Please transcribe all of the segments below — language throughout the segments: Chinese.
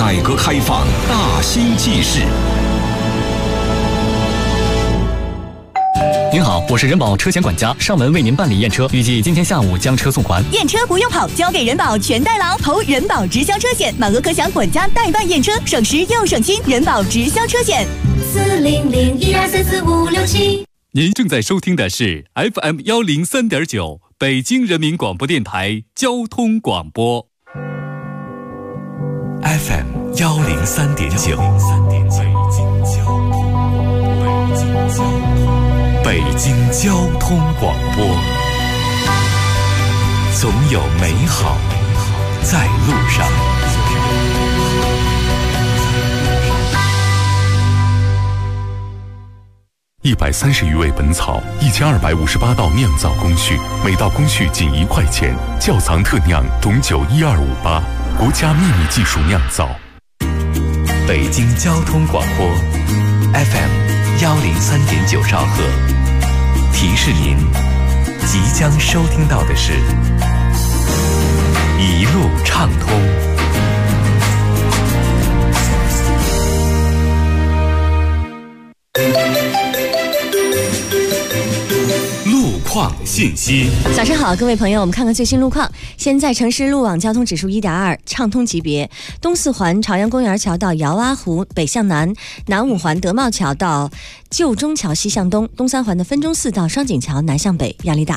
改革开放大新纪事。 您好，我是人保车险管家，上门为您办理验车，预计今天下午将车送还。 验车不用跑，交给人保全代劳，投人保直销车险，满额可享管家代办验车，省时又省心。人保直销车险，40012344567。 您正在收听的是 FM 103.9北京人民广播电台交通广播。 FM 103.9，北京交通广播，总有美好在路上。130余味本草，1258道酿造工序，每道工序仅1块钱。窖藏特酿种酒12588，国家秘密技术酿造。北京交通广播 FM 103.9兆赫，提示您即将收听到的是一路畅通。信息。 早上好，各位朋友，我们看看最新路况。现在城市路网交通指数1.2，畅通级别。东四环朝阳公园桥到姚洼湖北向南，南五环德茂桥到旧中桥西向东，东三环的分钟寺到双井桥南向北压力大。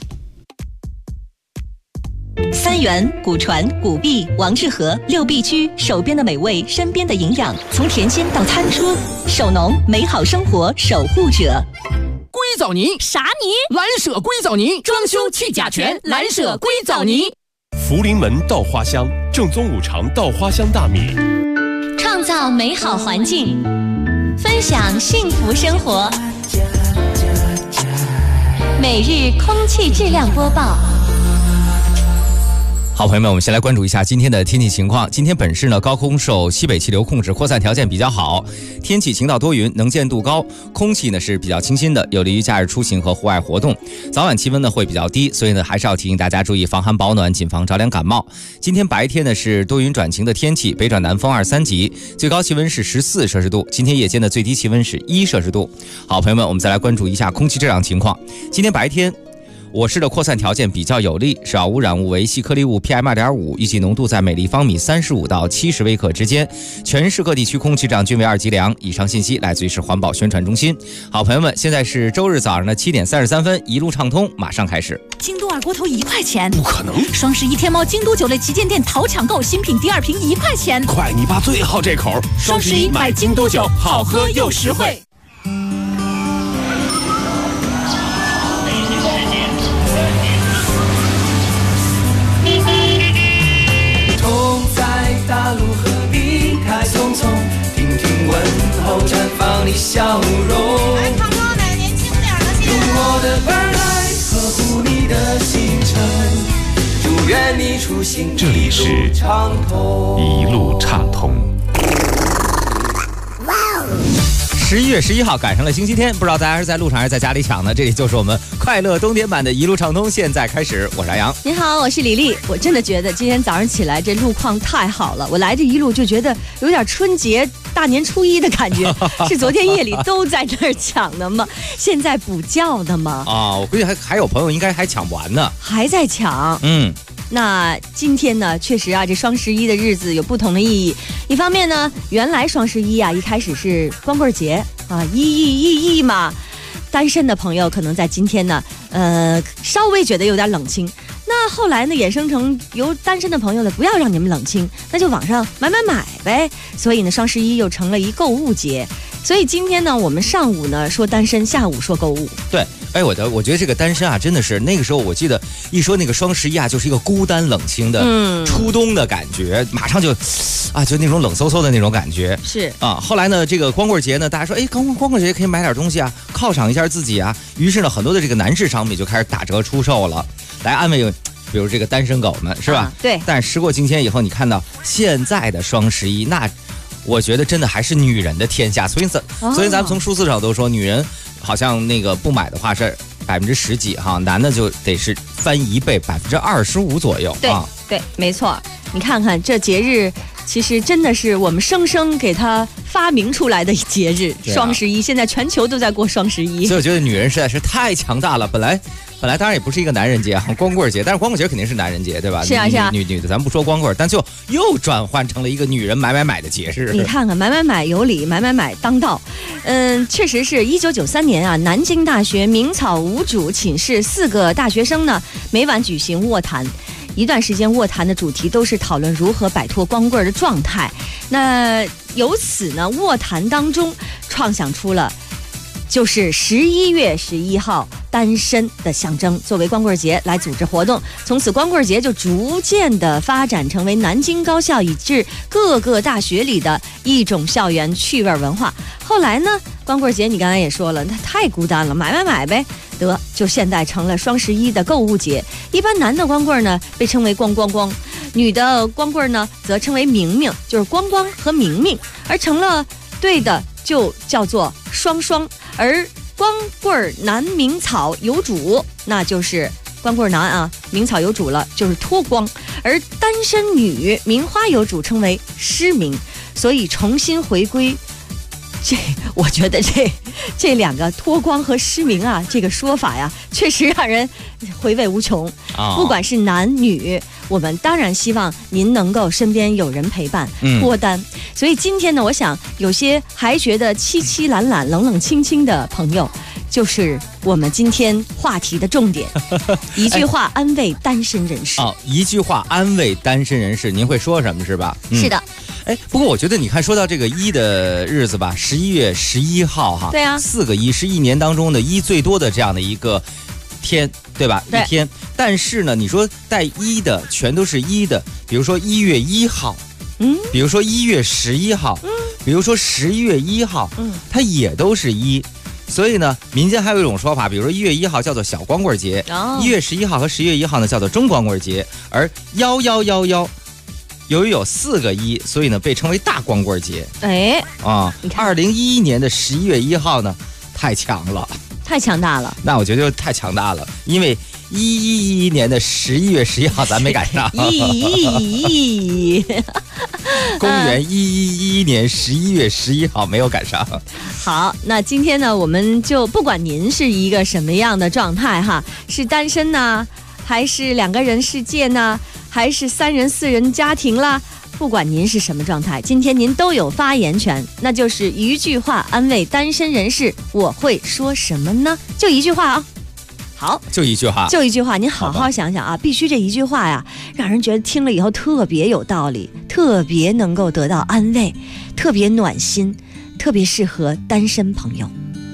三元、古传、古币、王致和6必居，手边的美味，身边的营养，从甜心到餐桌，手农美好生活守护者。 硅藻泥啥泥？ 蓝舍硅藻泥，装修去甲醛，蓝舍硅藻泥。 福临门稻花香，正宗5常稻花香大米， 创造美好环境，分享幸福生活。每日空气质量播报。 好，朋友们，我们先来关注一下今天的天气情况。今天本市呢，高空受西北气流控制，扩散条件比较好，天气晴到多云，能见度高，空气呢是比较清新的，有利于假日出行和户外活动。早晚气温呢会比较低，所以呢还是要提醒大家注意防寒保暖，谨防着凉感冒。今天白天呢是多云转晴的天气，北转南风2、3级，最高气温是14摄氏度。今天夜间的最低气温是1摄氏度。好，朋友们，我们再来关注一下空气质量情况。今天白天我市的扩散条件比较有利，少污染物为细颗粒物 PM2.5， 预计浓度在每立方米35到70微克之间。全市各地区空气质量均为2级良。以上信息来自于市环保宣传中心。好，朋友们，现在是周日早上的7点33分，一路畅通马上开始。 京都二锅头1块钱， 不可能！ 双11天猫京都酒类旗舰店淘抢购，新品第2瓶1块钱。 快，你爸最好这口！ 双11买京都酒，好喝又实惠。 绽放你笑容， 来唱歌呗，年轻点的用我的耳来呵护你的行程，祝愿你出行这里是一路畅通。 11月11号赶上了星期天，不知道大家是在路上还是在家里抢呢？这里就是我们快乐冬天版的一路畅通，现在开始。我是阿阳， 您好，我是李丽。我真的觉得今天早上起来这路况太好了，我来这一路就觉得有点春节大年初一的感觉，是昨天夜里都在那儿抢的吗？现在补觉的吗？ 啊，我估计还有朋友应该还抢不完呢， 还在抢。那今天呢，确实啊，这双11的日子有不同的意义。一方面呢，原来双11啊，一开始是光棍节啊，意义嘛。单身的朋友可能在今天呢，稍微觉得有点冷清。那后来呢，衍生成由单身的朋友呢，不要让你们冷清，那就网上买呗。所以呢，双11又成了一购物节。所以今天呢，我们上午呢说单身，下午说购物。 对，我觉得这个单身啊，真的是那个时候，我记得一说那个双11啊，就是一个孤单冷清的初冬的感觉，马上就那种冷飕飕的那种感觉。 是啊，后来呢，这个光棍节呢，大家说，光棍节可以买点东西啊，犒赏一下自己啊。于是呢，很多的这个男士商品就开始打折出售了，来安慰，比如这个单身狗们，是吧？ 对。 但时过境迁以后，你看到现在的双11，那我觉得真的还是女人的天下。所以咱们从数字上都说，女人好像那个不买的话是10%几哈，男的就得是翻1倍，25%左右。 对、对，没错。你看看这节日其实真的是我们生生给它发明出来的节日，双11，现在全球都在过双11。 所以我觉得女人实在是太强大了。本来当然也不是一个男人节啊，光棍节，但是光棍节肯定是男人节，对吧？ 是啊是啊， 女的咱不说光棍，但就又转换成了一个女人买的节日。 你看看，买有理，买当道。确实是1993年啊，南京大学明草五主寝室4个大学生呢，每晚举行卧谈。一段时间卧谈的主题都是讨论如何摆脱光棍的状态。那由此呢，卧谈当中创想出了就是11月11号单身的象征，作为光棍节来组织活动。从此光棍节就逐渐的发展成为南京高校以至各个大学里的一种校园趣味文化。后来呢，光棍节你刚才也说了，它太孤单了，买呗，得就现在成了双11的购物节。一般男的光棍呢被称为光，女的光棍呢则称为明，就是光和明，而成了对的就叫做双。而光棍男明草有主，那就是光棍男啊，明草有主了，就是脱光。而单身女名花有主，称为失明。所以重新回归，我觉得这两个脱光和失明啊，这个说法呀，确实让人回味无穷。不管是男女，我们当然希望您能够身边有人陪伴，脱单。所以今天呢，我想有些还觉得凄懒、冷清的朋友，就是我们今天话题的重点。一句话安慰单身人士。 一句话安慰单身人士，您会说什么是吧？ 是的。 不过我觉得你看，说到这个1的日子吧，11月11号哈， 对啊 ，4个1是一年当中的1最多的这样的一个天，对吧？ 对。 一天。但是呢，你说带1的全都是1的，比如说1月1号，比如说1月11号，比如说11月1号，它也都是1。所以呢，民间还有一种说法，比如说1月1号叫做小光棍节，1月11号和11月1号呢叫做中光棍节，而11111。由于有4个1，所以呢被称为大光棍节。2011年的11月1号呢，太强了， 太强大了。 那我觉得就太强大了，因为11年的11月11号咱没赶上。公元1111年11月11号没有赶上。 好，那今天呢，我们就不管您是一个什么样的状态哈，是单身呢，还是2个人世界呢，还是3人4人家庭啦，不管您是什么状态，今天您都有发言权。那就是一句话安慰单身人士，我会说什么呢？就一句话啊。好， 就一句话， 您好好想想啊，必须这一句话呀，让人觉得听了以后特别有道理，特别能够得到安慰，特别暖心，特别适合单身朋友。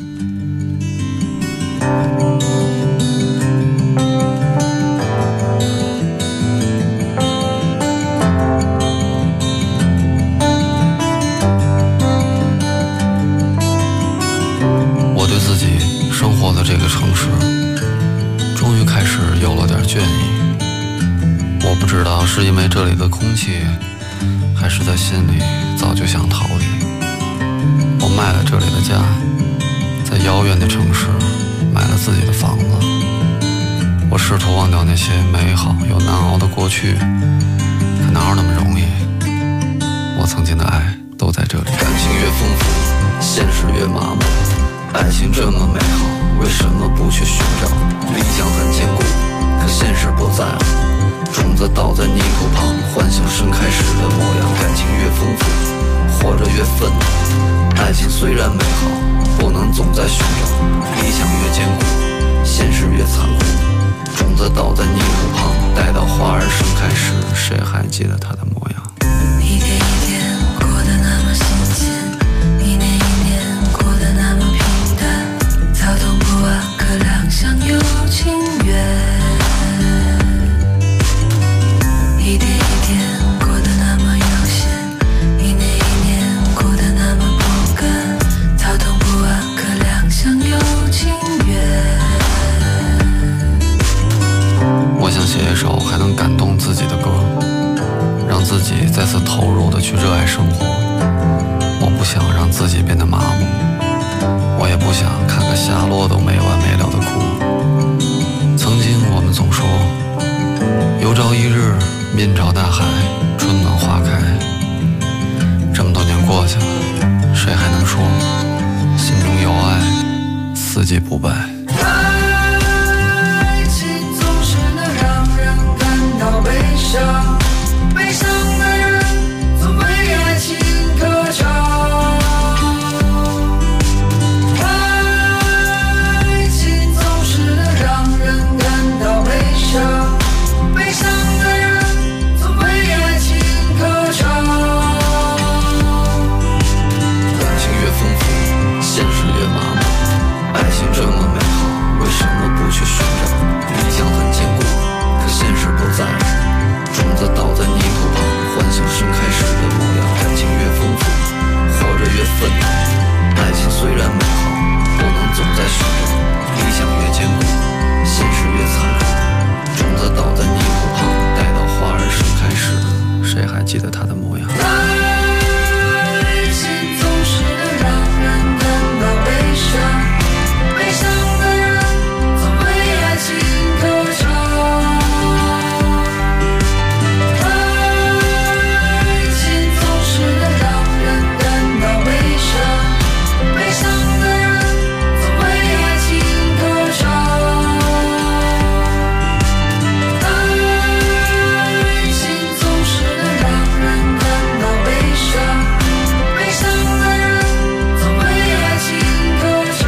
我对自己生活的这个城市终于开始有了点倦意。我不知道是因为这里的空气，还是在心里早就想逃离。我卖了这里的家，在遥远的城市买了自己的房子。我试图忘掉那些美好又难熬的过去，可哪有那么容易？我曾经的爱都在这里。感情越丰富，现实越麻木。爱情这么美好，为什么不去寻找？理想很坚固，可现实不在了。种子倒在泥土旁，幻想盛开时的模样。感情越丰富，活着越愤怒。爱情虽然美好，不能总在寻找。理想越坚固，现实越残酷。种子倒在泥土旁，待到花儿盛开时，谁还记得它的模样？ 一天一天过得那么新鲜，一年一年过得那么平淡，草动不完，可两相有情缘。一天一天过得那么悠闲，一年一年过得那么不甘，草动不完，可两相有情缘。 我想写一首还能感动自己的歌，让自己再次投入的去热爱生活。我不想让自己变得麻木，我也不想看个下落都没完没了的哭。曾经我们总说，有朝一日面朝大海，春暖花开。 己不败。 爱情总是能让人感到悲伤，悲伤的人总为爱情歌唱。爱情总是能让人感到悲伤，悲伤的人总为爱情歌唱。 感情越丰富，现实越麻木。爱情这么美好，为什么不去寻找？理想很坚固，可现实不在。种子倒在泥土旁，幻想盛开时的模样。感情越丰富，活着越愤怒。爱情虽然美好，不能总在寻找。理想越坚固，现实越残酷。种子倒在泥土旁，待到花儿盛开时，谁还记得它的模样？ 爱情总是能让人感到悲伤，悲伤的人总为爱情歌唱。爱情总是能让人感到悲伤，悲伤的人总为爱情歌唱。爱情总是能让人感到悲伤，悲伤的人总为爱情歌唱。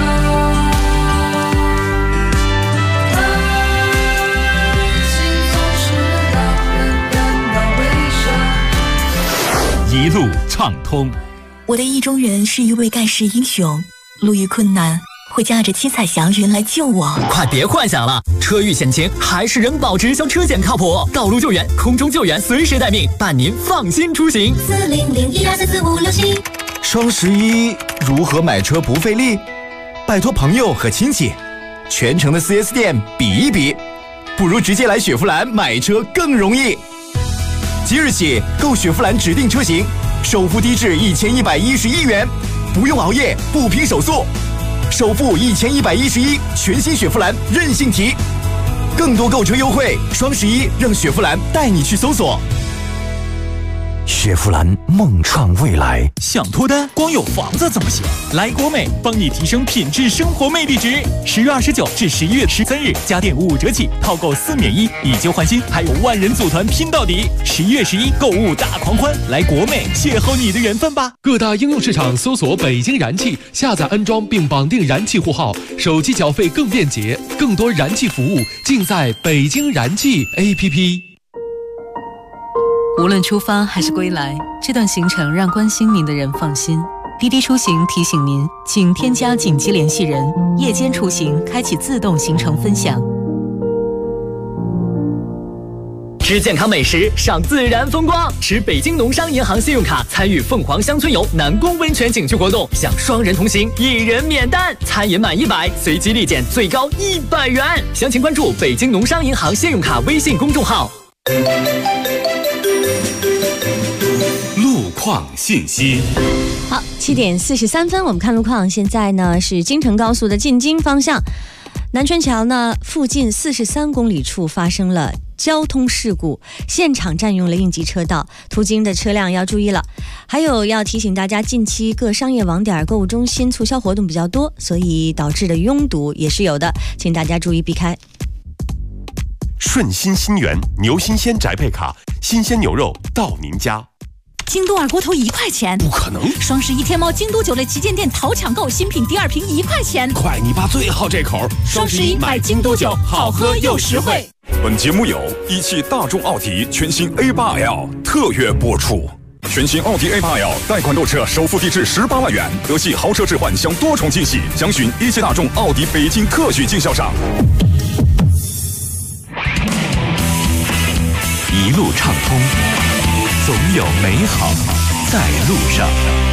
爱情总是能让人感到悲伤。 一路畅通。 我的意中人是一位盖世英雄，路遇困难会驾着七彩祥云来救我。 快别幻想了，车遇险情还是人保直销车险靠谱，道路救援、空中救援随时待命，伴您放心出行。 40012344567。 双11如何买车不费力？拜托朋友和亲戚，全城的 4S 店比一比，不如直接来雪佛兰买车更容易。即日起购雪佛兰指定车型，首付低至1111元，不用熬夜，不拼手速，首付1111，全新雪佛兰任性提。更多购车优惠，双11让雪佛兰带你去搜索。 雪佛兰梦创未来。 想脱单，光有房子怎么行？来国美，帮你提升品质生活魅力值。10月29至11月13日，家电5折起，套购4免1，以旧换新，还有万人组团拼到底。11月11购物大狂欢，来国美邂逅你的缘分吧！ 各大应用市场搜索北京燃气，下载安装并绑定燃气户号，手机缴费更便捷，更多燃气服务尽在北京燃气 APP。 无论出发还是归来，这段行程让关心您的人放心。滴滴出行提醒您，请添加紧急联系人，夜间出行开启自动行程分享。 吃健康美食，赏自然风光，持北京农商银行信用卡参与凤凰乡村游南宫温泉景区活动，享双人同行，1人免单，餐饮满100随机立减最高100元。详情关注北京农商银行信用卡微信公众号。 路况信息。 好，7点43分，我们看路况。现在呢是京承高速的进京方向，南泉桥呢附近43公里处发生了交通事故，现场占用了应急车道，途经的车辆要注意了。还有要提醒大家，近期各商业网点、购物中心促销活动比较多，所以导致的拥堵也是有的，请大家注意避开。 顺心新源牛新鲜宅配卡，新鲜牛肉到您家。 京东二锅头1块钱， 不可能！ 双11天猫京都酒类旗舰店淘抢购，新品第2瓶1块钱。 快，你爸最好这口！ 双11买京都酒，好喝又实惠。 本节目由一汽大众奥迪全新 A8L 特约播出。全新奥迪 A8L 贷款购车，首付低至18万元，德系豪车置换享多重惊喜，详询一汽大众奥迪北京特许经销商。 一路畅通，总有美好在路上。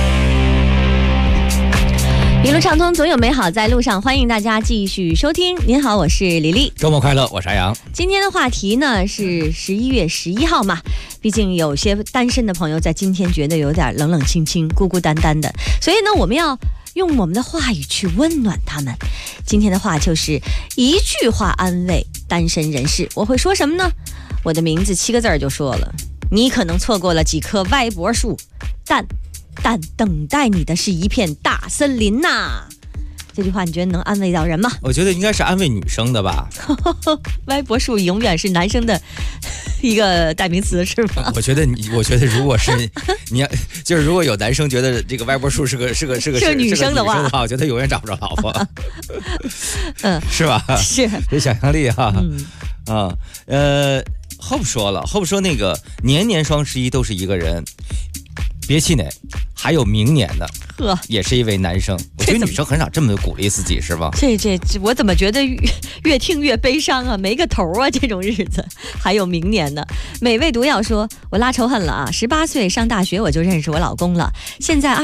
一路畅通，总有美好在路上。欢迎大家继续收听。您好，我是李丽。 周末快乐，我是阿阳。 今天的话题呢是11月11号嘛，毕竟有些单身的朋友在今天觉得有点冷冷清清、孤孤单单的，所以呢，我们要用我们的话语去温暖他们。今天的话就是一句话安慰单身人士。我会说什么呢？我的名字7个字就说了，你可能错过了几棵歪脖树，但等待你的是一片大森林呐。 这句话你觉得能安慰到人吗？ 我觉得应该是安慰女生的吧。 歪脖树永远是男生的一个代名词，是吗？ 我觉得如果是你要就是如果有男生觉得这个歪脖树是个女生的话， 我觉得永远找不着老婆。是吧？ 是这想象力哈。Hope 说那个年年双11都是一个人，别气馁，还有明年的。也是一位男生，我觉得女生很少这么鼓励自己，是吧？ 这我怎么觉得越听越悲伤啊，没个头啊，这种日子。还有明年呢。美味毒药说，我拉仇恨了啊！18岁上大学我就认识我老公了，现在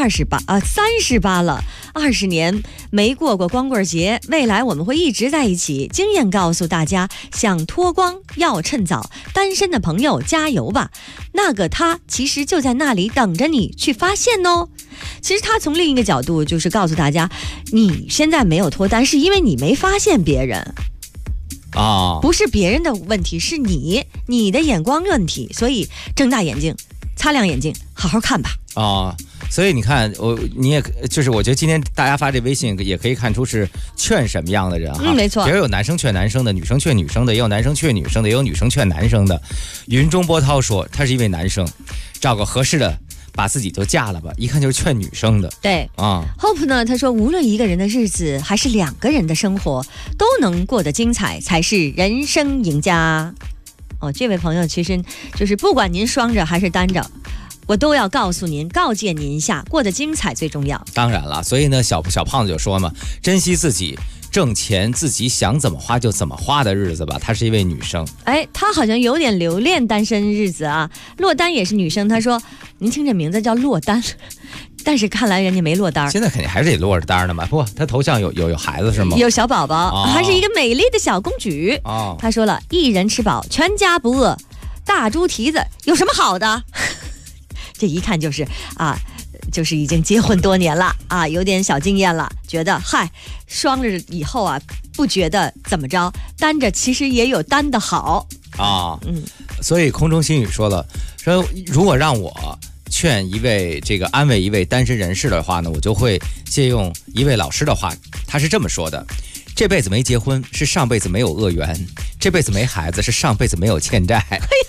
38了，20年没过光棍节，未来我们会一直在一起。经验告诉大家，想脱光要趁早，单身的朋友加油吧，那个他其实就在那里等着你去发现哦。其实他从另一个角度就是告诉大家，你现在没有脱单是因为你没发现别人啊，不是别人的问题，是你的眼光问题，所以睁大眼睛，擦亮眼睛，好好看吧。 所以你看，你也就是我觉得今天大家发这微信也可以看出是劝什么样的人哈。 没错， 也有男生劝男生的，女生劝女生的，也有男生劝女生的，也有女生劝男生的。云中波涛说，他是一位男生，找个合适的把自己就嫁了吧，一看就是劝女生的。 对Hope 呢，他说无论一个人的日子还是2个人的生活都能过得精彩才是人生赢家。这位朋友其实就是不管您双着还是单着，我都要告诫您一下，过得精彩最重要。 当然了，所以呢小胖子就说嘛，珍惜自己挣钱自己想怎么花就怎么花的日子吧。她是一位女生， 她好像有点留恋单身日子啊。落单也是女生，她说您听这名字叫落单，但是看来人家没落单， 现在肯定还是得落着单的嘛。不，她头像有孩子是吗？ 有小宝宝，还是一个美丽的小公举。她说了，一人吃饱全家不饿，大猪蹄子有什么好的？这一看就是就是已经结婚多年了啊，有点小经验了，觉得双着以后啊，不觉得怎么着，单着其实也有单的好啊。所以空中心语说了，说如果让我劝安慰一位单身人士的话呢，我就会借用一位老师的话，他是这么说的：这辈子没结婚是上辈子没有恶缘，这辈子没孩子是上辈子没有欠债。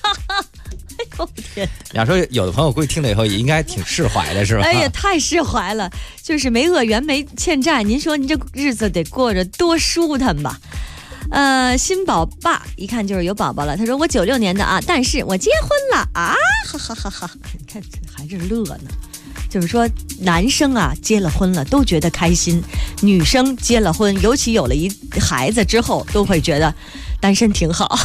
天！ 要说有的朋友估计听了以后也应该挺释怀的，是吧？ 呀，太释怀了，就是没恶缘没欠债，您说你这日子得过着多舒坦吧？新宝爸一看就是有宝宝了，他说我96年的啊，但是我结婚了啊，哈哈哈哈！你看这还是乐呢。就是说男生啊结了婚了都觉得开心，女生结了婚，尤其有了一孩子之后，都会觉得单身挺好。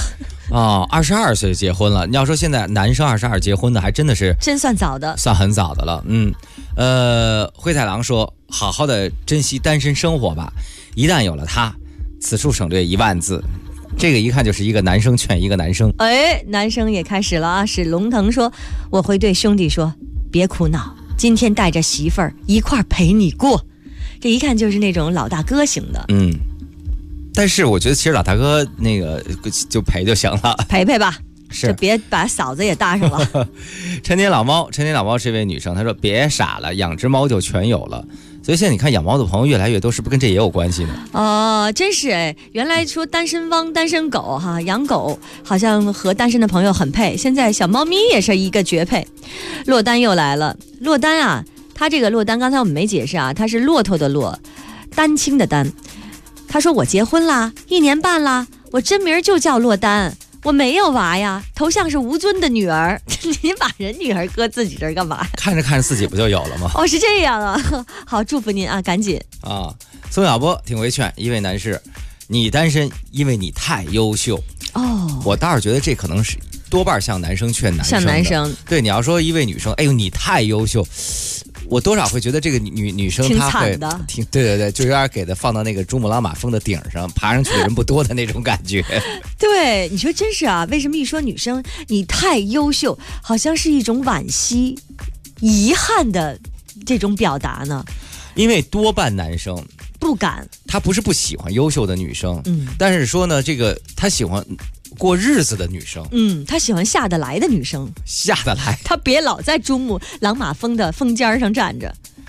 22岁结婚了，你要说现在男生22结婚的还真的是真算早的， 算很早的了。灰太狼说，好好的珍惜单身生活吧，一旦有了他，此处省略1万字。这个一看就是一个男生劝一个男生。 男生也开始了啊。是龙腾说，我会对兄弟说，别苦恼，今天带着媳妇儿一块陪你过。这一看就是那种老大哥型的。 但是我觉得其实老大哥那个就陪就行了， 陪吧， 是就别把嫂子也搭上了。 陈年老猫是一位女生，她说别傻了，养只猫就全有了。所以现在你看养猫的朋友越来越多，是不是跟这也有关系呢？真是原来说单身汪单身狗哈，养狗好像和单身的朋友很配，现在小猫咪也是一个绝配。落单又来了，落单啊，他这个落单刚才我们没解释啊，他是骆驼的骆，丹青的丹。他说我结婚啦，1年半啦，我真名就叫落单，我没有娃呀，头像是吴尊的女儿。您把人女儿搁自己这儿干嘛？ 看着自己不就有了吗？ 是这样啊。好，祝福您啊，赶紧啊。宋小波挺会劝一位男士，你单身因为你太优秀。我倒是觉得这可能是多半像男生劝男生的， 像男生。 对，你要说一位女生，哎呦你太优秀，我多少会觉得这个女生她会挺对，就有点给她放到那个珠穆朗玛峰的顶上，爬上去的人不多的那种感觉。 对，你说真是啊，为什么一说女生你太优秀，好像是一种惋惜、遗憾的这种表达呢？ 因为多半男生不敢， 他不是不喜欢优秀的女生，但是说呢，这个他喜欢过日子的女生， 他喜欢下得来的女生， 下得来， 他别老在珠穆朗玛峰的峰尖上站着。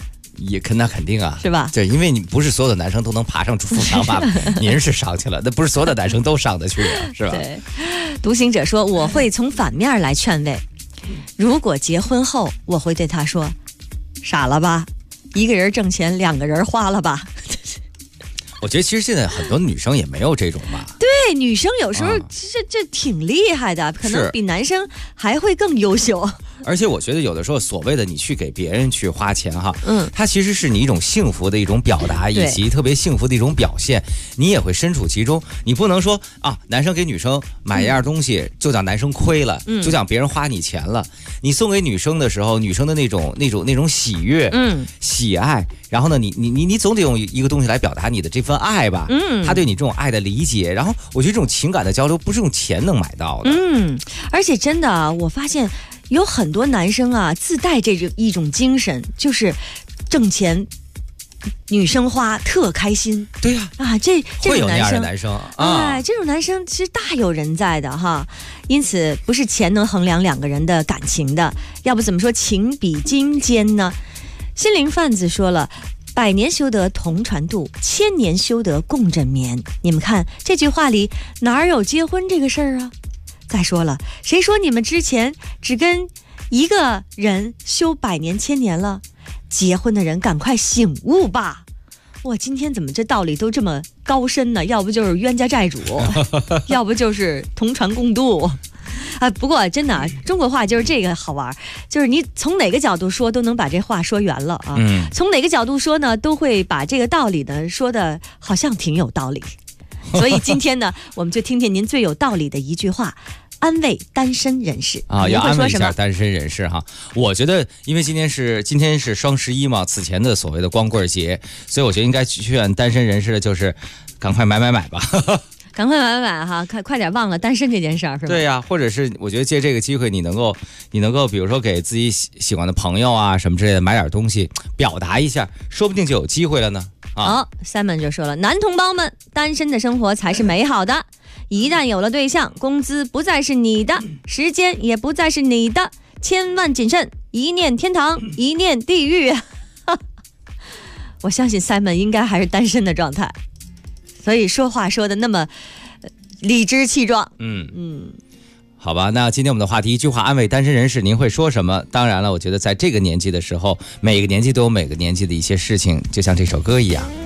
也那肯定啊， 是吧？ 对，因为你不是所有的男生都能爬上富强吧？您是上去了，那不是所有的男生都上得去啊，是吧？ 对，独行者说我会从反面来劝慰，如果结婚后，我会对他说，傻了吧，一个人挣钱，2个人花了吧。 我觉得其实现在很多女生也没有这种吧。 对，女生有时候这挺厉害的，可能比男生还会更优秀。 而且我觉得有的时候所谓的你去给别人去花钱哈，它其实是你一种幸福的一种表达，以及特别幸福的一种表现，你也会身处其中。你不能说啊，男生给女生买一样东西，就讲男生亏了，就讲别人花你钱了。你送给女生的时候，女生的那种喜悦，喜爱，然后呢，你总得用一个东西来表达你的这份爱吧，他对你这种爱的理解，然后我觉得这种情感的交流不是用钱能买到的， 而且真的，我发现有很多男生啊自带这一种精神，就是挣钱女生花特开心。 对呀， 这会有那样的男生啊， 这种男生其实大有人在的哈。因此不是钱能衡量2个人的感情的，要不怎么说情比金坚呢？心灵贩子说了，100年修得同船渡，1000年修得共枕眠。你们看这句话里哪有结婚这个事儿啊？再说了，谁说你们之前只跟一个人修100年1000年了？结婚的人赶快醒悟吧！哇，今天怎么这道理都这么高深呢？要不就是冤家债主，要不就是同船共渡。不过真的中国话就是这个好玩，就是你从哪个角度说都能把这话说圆了啊。从哪个角度说呢，都会把这个道理呢说的好像挺有道理。所以今天呢，我们就听听您最有道理的一句话，安慰单身人士啊，要安慰一下单身人士哈。我觉得，因为今天是双11嘛，此前的所谓的光棍节，所以我觉得应该劝单身人士的就是赶快买吧。 赶快买哈，快点忘了单身这件事儿，是吧？ 对呀，或者是我觉得借这个机会，你能够，比如说给自己喜欢的朋友啊什么之类的买点东西，表达一下，说不定就有机会了呢。 好，Simon 就说了，男同胞们，单身的生活才是美好的。一旦有了对象，工资不再是你的，时间也不再是你的，千万谨慎，一念天堂，一念地狱。我相信 Simon 应该还是单身的状态。所以说话说的那么理直气壮。 好吧，那今天我们的话题，一句话安慰单身人士，您会说什么？当然了，我觉得在这个年纪的时候，每个年纪都有每个年纪的一些事情，就像这首歌一样。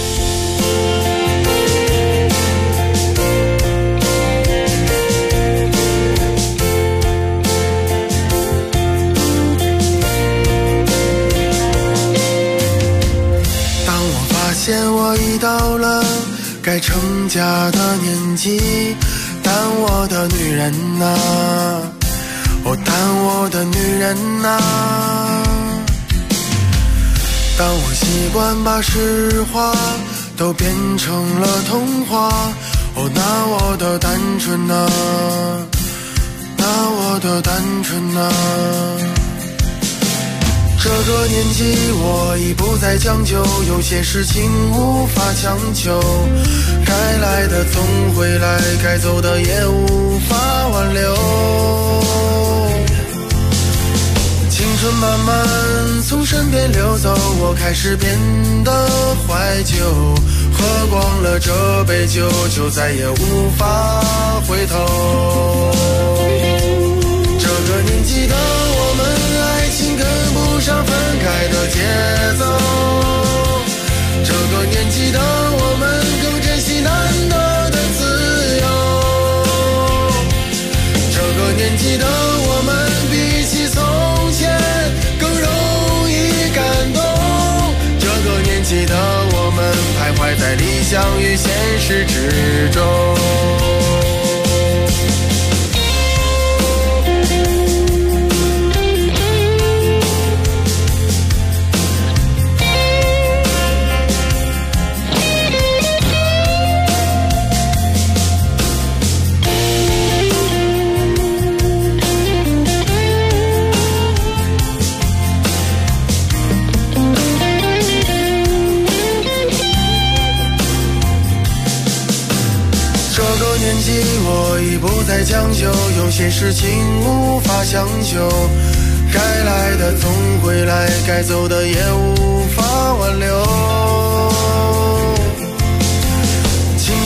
当我发现我已到了该成家的年纪，但我的女人呐，但我的女人呐，当我习惯把实话都变成了童话，那我的单纯呐，那我的单纯呐。这个年纪我已不再将就，有些事情无法强求，该来的总会来，该走的也无法挽留。青春慢慢从身边流走，我开始变得怀旧，喝光了这杯酒，就再也无法回头。这个年纪的我们，爱情跟不上分开的节奏，这个年纪的我们更珍惜难得的自由，这个年纪的我们比起从前更容易感动，这个年纪的我们徘徊在理想与现实之中。我已不再将就，有些事情无法强求，该来的总会来，该走的也无法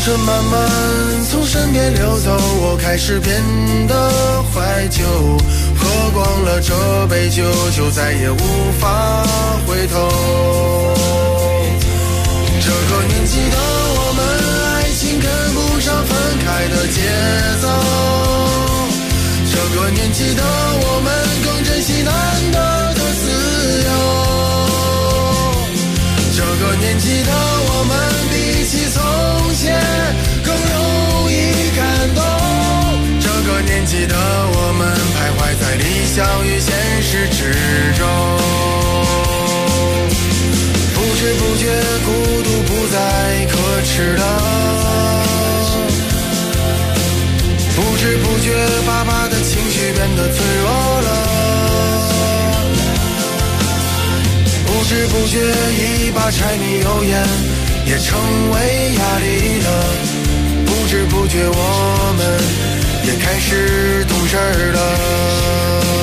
春慢慢从身边流走，我开始变得怀旧，喝光了这杯酒，就再也无法回头。这个年纪的我们，爱情跟不上分开的节奏。这个年纪的我们，更珍惜难得的自由。这个年纪的我们，比起从前更容易感动。这个年纪的我们，徘徊在理想与现实之中。不知不觉，孤独不再可耻了。不知不觉，爸爸的情绪变得脆弱了。不知不觉，一把柴米油盐也成为压力了。不知不觉，我们也开始懂事了。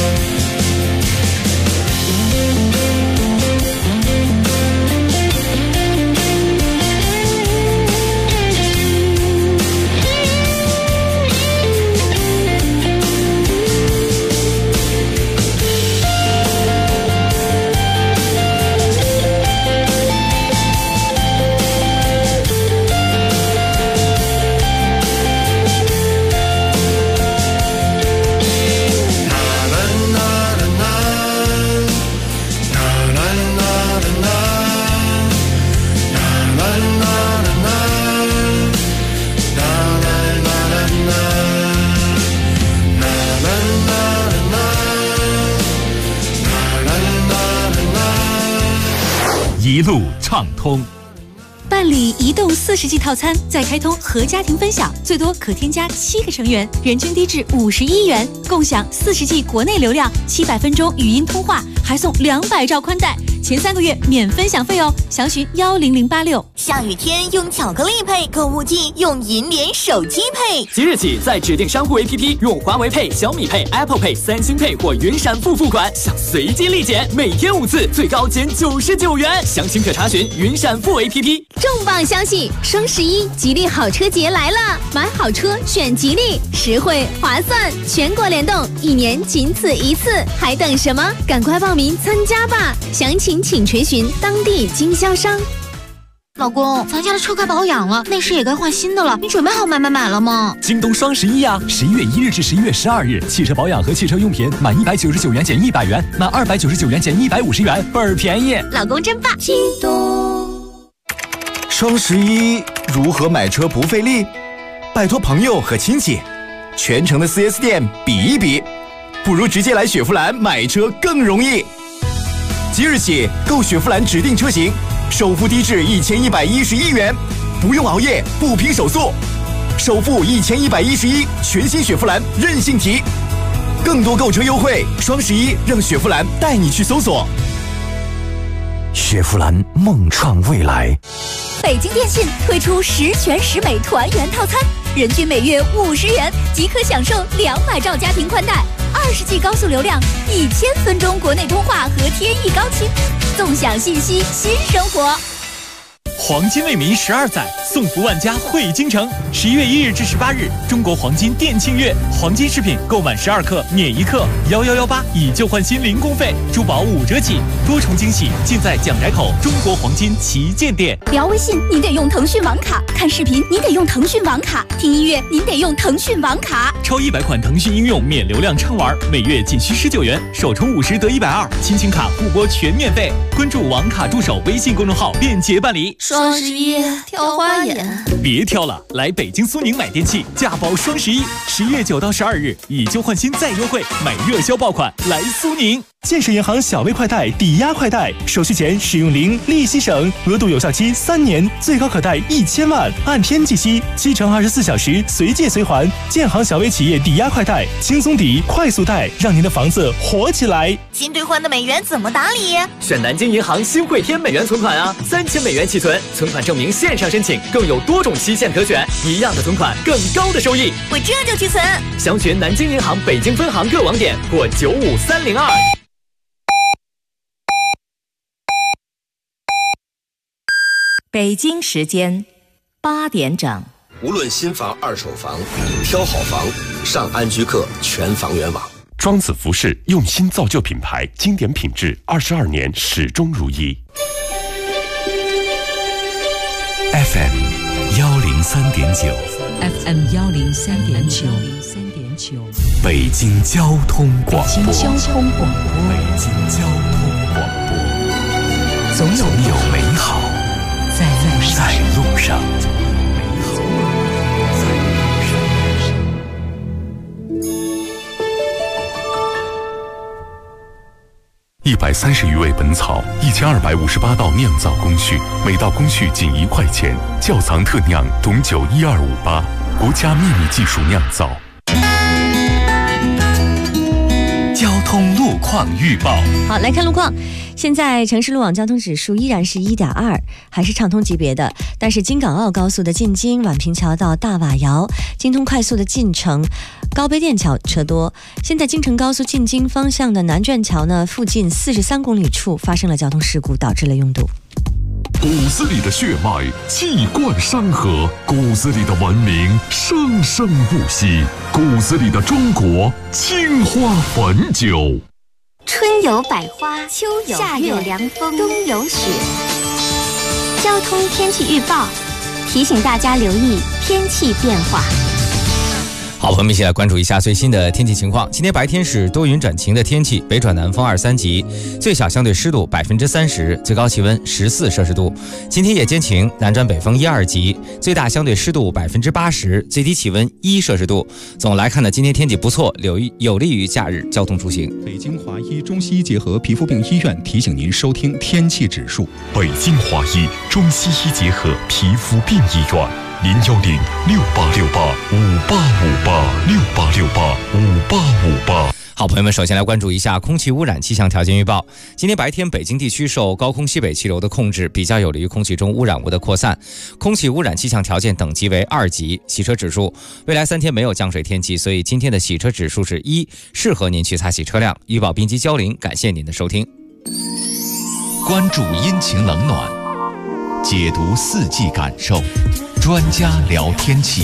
一路畅通。 办理移动40G 套餐，再开通和家庭分享，最多可添加7个成员，人均低至51元，共享40G 国内流量，700分钟语音通话，还送200兆宽带，前3个月免分享费哦。详询10086。 下雨天用巧克力配，购物季用银联手机配。 即日起，在指定商户 APP 用华为Pay、小米Pay、Apple Pay、三星Pay 或云闪付付款，享随机立减，每天5次，最高减99元。详情可查询云闪付 APP。 重磅消息！双11吉利好车节来了，买好车选吉利，实惠划算，全国联动，1年仅此1次，还等什么？赶快报名参加吧！详情请垂询当地经销商。 老公，咱家的车该保养了，内饰也该换新的了，你准备好买了吗？ 京东双11呀，11月1日至11月12日，汽车保养和汽车用品满199元减100元，满299元减150元，倍儿便宜。 老公真棒！ 京东。 双11如何买车不费力？拜托朋友和亲戚，全城的 4S 店比一比，不如直接来雪佛兰买车更容易。即日起购雪佛兰指定车型，首付低至1111元，不用熬夜，不拼手速，首付1111，全新雪佛兰任性提。更多购车优惠，双11让雪佛兰带你去搜索。 雪佛兰梦创未来。 北京电信推出10全10美团圆套餐，人均每月50元即可享受200兆家庭宽带，20G 高速流量，1000分钟国内通话和天翼高清，纵享信息新生活。 黄金为民12载，送福万家汇京城。11月1日至18日，中国黄金店庆月，黄金饰品购满12克免1克，1118以旧换新零工费，珠宝5折起，多重惊喜尽在蒋宅口中国黄金旗舰店。 聊微信您得用腾讯网卡，看视频您得用腾讯网卡，听音乐您得用腾讯网卡。 超100款腾讯应用免流量畅玩，每月仅需19元，首充50得120，亲情卡互拨全免费。关注网卡助手微信公众号便捷办理。 双11挑花眼， 别挑了，来北京苏宁买电器，价包双11，11月9到12日以旧换新再优惠，买热销爆款来苏宁。 建设银行小微快贷抵押快贷，手续前使用0，利息省，额度有效期3年，最高可贷1000万，按天计息，7乘24小时随借随还。建行小微企业抵押快贷，轻松抵，快速贷，让您的房子活起来。 新兑换的美元怎么打理？ 选南京银行新汇添美元存款啊，3000美元起存，存款证明线上申请，更有多种期限可选，一样的存款，更高的收益。 我这就去存。 详询南京银行北京分行各网点或95302。 北京时间 8点整。 无论新房、二手房，挑好房，上安居客全房源网。 庄子服饰用心造就品牌，经典品质，22年始终如一。 FM 103.9 FM 103.9， 北京交通广播。 北京交通广播。 北京交通广播。 总有美好在路上。130余味本草，1258道酿造工序，每道工序仅1块钱。窖藏特酿董酒1258，国家秘密技术酿造。交通路况预报。 好，来看路况。现在城市路网交通指数依然是1.2，还是畅通级别的。但是京港澳高速的进京宛平桥到大瓦窑，京通快速的进城高碑店桥车多。现在京承高速进京方向的南卷桥呢附近43公里处发生了交通事故，导致了拥堵。 骨子里的血脉气贯山河，骨子里的文明生生不息，骨子里的中国青花汾酒。 春有百花，秋有夏有凉风，冬有雪。交通天气预报提醒大家留意天气变化。 好，朋友们一起来关注一下最新的天气情况。今天白天是多云转晴的天气，北转南风2、3级，最小相对湿度30%，最高气温14摄氏度。今天夜间晴，南转北风1、2级，最大相对湿度80%，最低气温1摄氏度。总来看呢，今天天气不错，有利于假日交通出行。 北京华医中西医结合皮肤病医院提醒您收听天气指数。 北京华医中西医结合皮肤病医院。010-6868-5858 6858-5858。 好，朋友们，首先来关注一下空气污染气象条件预报。今天白天，北京地区受高空西北气流的控制，比较有利于空气中污染物的扩散。空气污染气象条件等级为2级。洗车指数，未来3天没有降水天气，所以今天的洗车指数是1，适合您去擦洗车辆。预报编辑焦玲，感谢您的收听。 关注阴晴冷暖，解读4季感受，专家聊天气。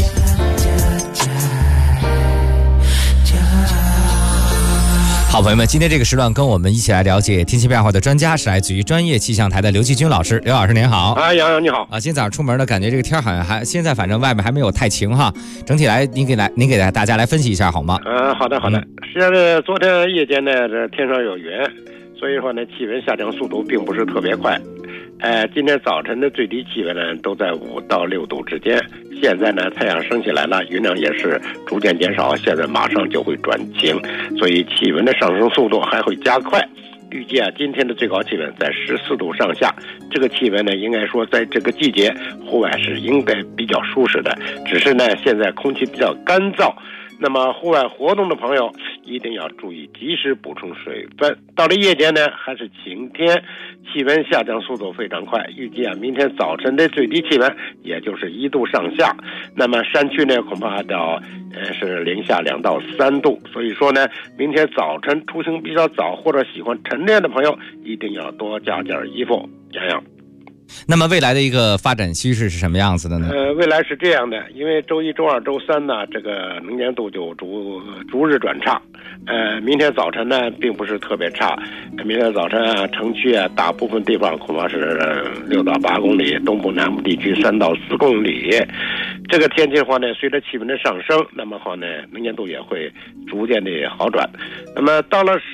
好，朋友们，今天这个时段跟我们一起来了解天气变化的专家是来自于专业气象台的刘继军老师。刘老师您好。 杨洋你好。 今天早上出门呢，感觉这个天好像现在反正外面还没有太晴哈。整体来，您给大家来分析一下好吗？ 好的。实际上呢，昨天夜间呢，这天上有云，所以说呢，气温下降速度并不是特别快。今天早晨的最低气温呢都在5到6度之间。现在呢，太阳升起来了，云量也是逐渐减少，现在马上就会转晴，所以气温的上升速度还会加快。预计今天的最高气温在14度上下，这个气温呢，应该说在这个季节户外是应该比较舒适的，只是呢，现在空气比较干燥。那么户外活动的朋友一定要注意及时补充水分。到了夜间呢，还是晴天，气温下降速度非常快。预计明天早晨的最低气温也就是1度上下。那么山区呢，恐怕到是零下2到3度。所以说呢，明天早晨出行比较早或者喜欢晨练的朋友，一定要多加件衣服。洋洋。 那么未来的一个发展趋势是什么样子的呢？ 未来是这样的，因为周1、周2、周3呢，这个能见度就逐日转差。明天早晨呢，并不是特别差。明天早晨城区大部分地方恐怕是6到8公里，东部南部地区3到4公里。这个天气的话呢，随着气温的上升，那么话呢，能见度也会逐渐的好转。那么到了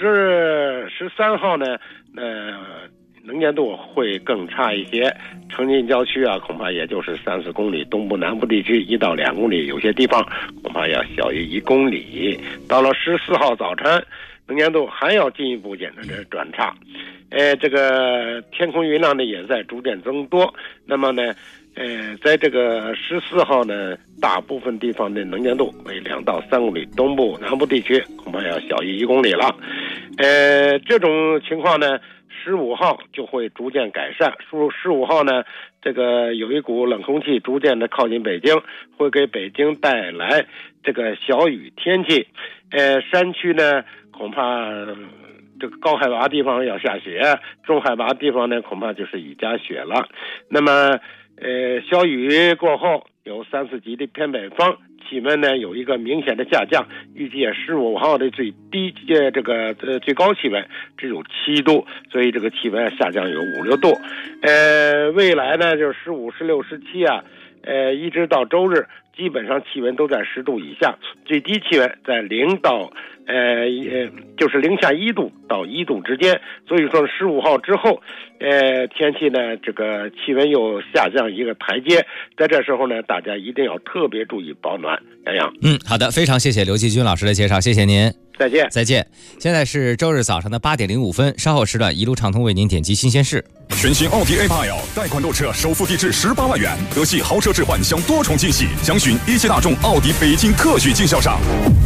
13号呢，能见度会更差一些，城近郊区恐怕也就是3、4公里，东部南部地区1到2公里，有些地方恐怕要小于1公里。到了14号早晨，能见度还要进一步转差。这个天空云量呢也在逐渐增多。那么呢，在这个14号呢，大部分地方的能见度为2到3公里，东部南部地区恐怕要小于1公里了。这种情况呢，15号就会逐渐改善。15号呢，这个有一股冷空气逐渐的靠近北京，会给北京带来这个小雨天气。山区呢，恐怕这个高海拔地方要下雪，中海拔地方呢，恐怕就是雨夹雪了。那么小雨过后有3-4级的偏北风，气温呢有一个明显的下降，预计15号的最高气温只有7度，所以这个气温下降有5-6度。未来呢就是15、16、17啊，一直到周日，基本上气温都在10度以下，最低气温在0到就是零下1度到1度之间。所以说15号之后，天气呢这个气温又下降一个台阶，在这时候呢，大家一定要特别注意保暖。杨洋， 好的，非常谢谢刘继军老师的介绍，谢谢您。 再见。 再见。现在是周日早上的8点05分，稍后时段一路畅通为您点击新鲜事。 全新奥迪 A8L 贷款购车首付低至18万元，德系豪车置换享多重惊喜，详询一汽大众奥迪北京特许经销商。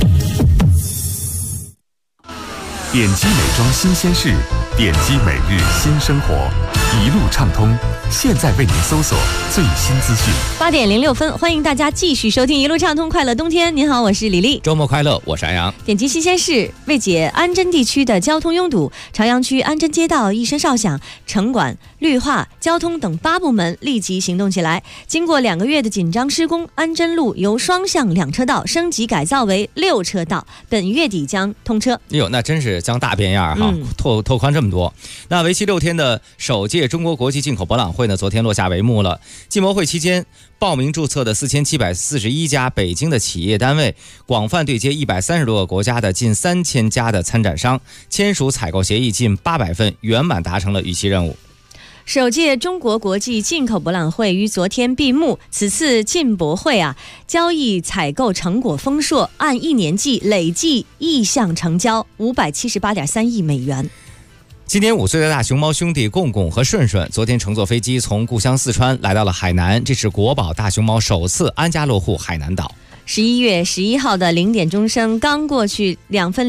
点击美妆新鲜事，点击每日新生活，一路畅通。现在为您搜索最新资讯。 8点06分，欢迎大家继续收听一路畅通快乐冬天。您好，我是李丽。 周末快乐，我是安阳。 点击新鲜事，为解安贞地区的交通拥堵，朝阳区安贞街道一声哨响，城管、绿化、交通等8部门立即行动起来。经过2个月的紧张施工，安贞路由双向2车道升级改造为6车道，本月底将通车。 那真是将大变样哈，拓宽这么多。那为期6天的首届中国国际进口博览会呢，昨天落下帷幕了。进博会期间，报名注册的4741家北京的企业单位，广泛对接130多个国家的近3000家的参展商，签署采购协议近800份，圆满达成了预期任务。 首届中国国际进口博览会于昨天闭幕。此次进博会交易采购成果丰硕，按1年计累计意向成交578.3亿美元。 今年5岁的大熊猫兄弟共共和顺顺，昨天乘坐飞机从故乡四川来到了海南，这是国宝大熊猫首次安家落户海南岛。 11月11号的0点钟声刚过去2分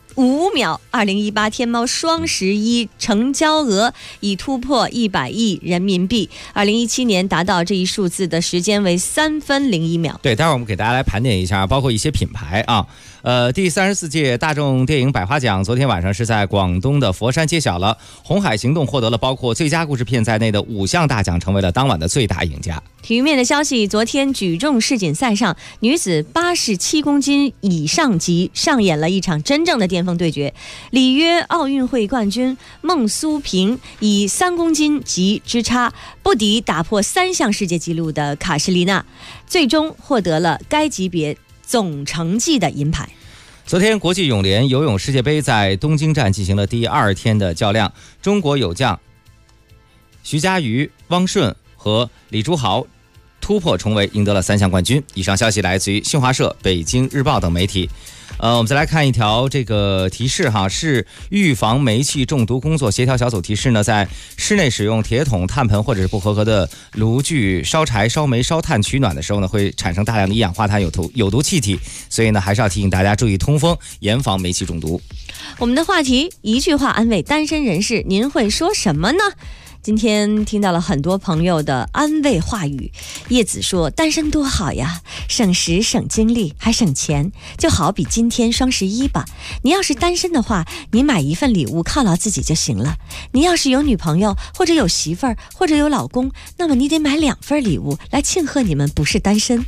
05秒，2018天猫双11成交额已突破100亿人民币。2017年达到这一数字的时间为3分01秒。 对，待会儿我们给大家来盘点一下，包括一些品牌啊。第34届大众电影百花奖昨天晚上是在广东的佛山揭晓了，《红海行动》获得了包括最佳故事片在内的5项大奖，成为了当晚的最大赢家。 体育面的消息，昨天举重世锦赛上，女子87公斤以上级上演了一场真正的巅峰对决。里约奥运会冠军孟苏萍以3公斤级之差不敌打破3项世界纪录的卡什丽娜，最终获得了该级别总成绩的银牌。 昨天国际泳联游泳世界杯在东京站进行了第2天的较量，中国泳将徐嘉余、汪顺和李朱豪突破重围，赢得了3项冠军。以上消息来自于新华社、北京日报等媒体。我们再来看一条这个提示哈，是预防煤气中毒工作协调小组提示呢，在室内使用铁桶、炭盆或者是不合格的炉具烧柴、烧煤、烧炭取暖的时候呢，会产生大量的一氧化碳有毒气体，所以呢，还是要提醒大家注意通风，严防煤气中毒。 我们的话题，一句话安慰单身人士，您会说什么呢？今天听到了很多朋友的安慰话语。叶子说，单身多好呀，省时省精力还省钱，就好比今天双11吧，你要是单身的话，你买一份礼物犒劳自己就行了。你要是有女朋友或者有媳妇儿或者有老公，那么你得买2份礼物来庆贺你们不是单身。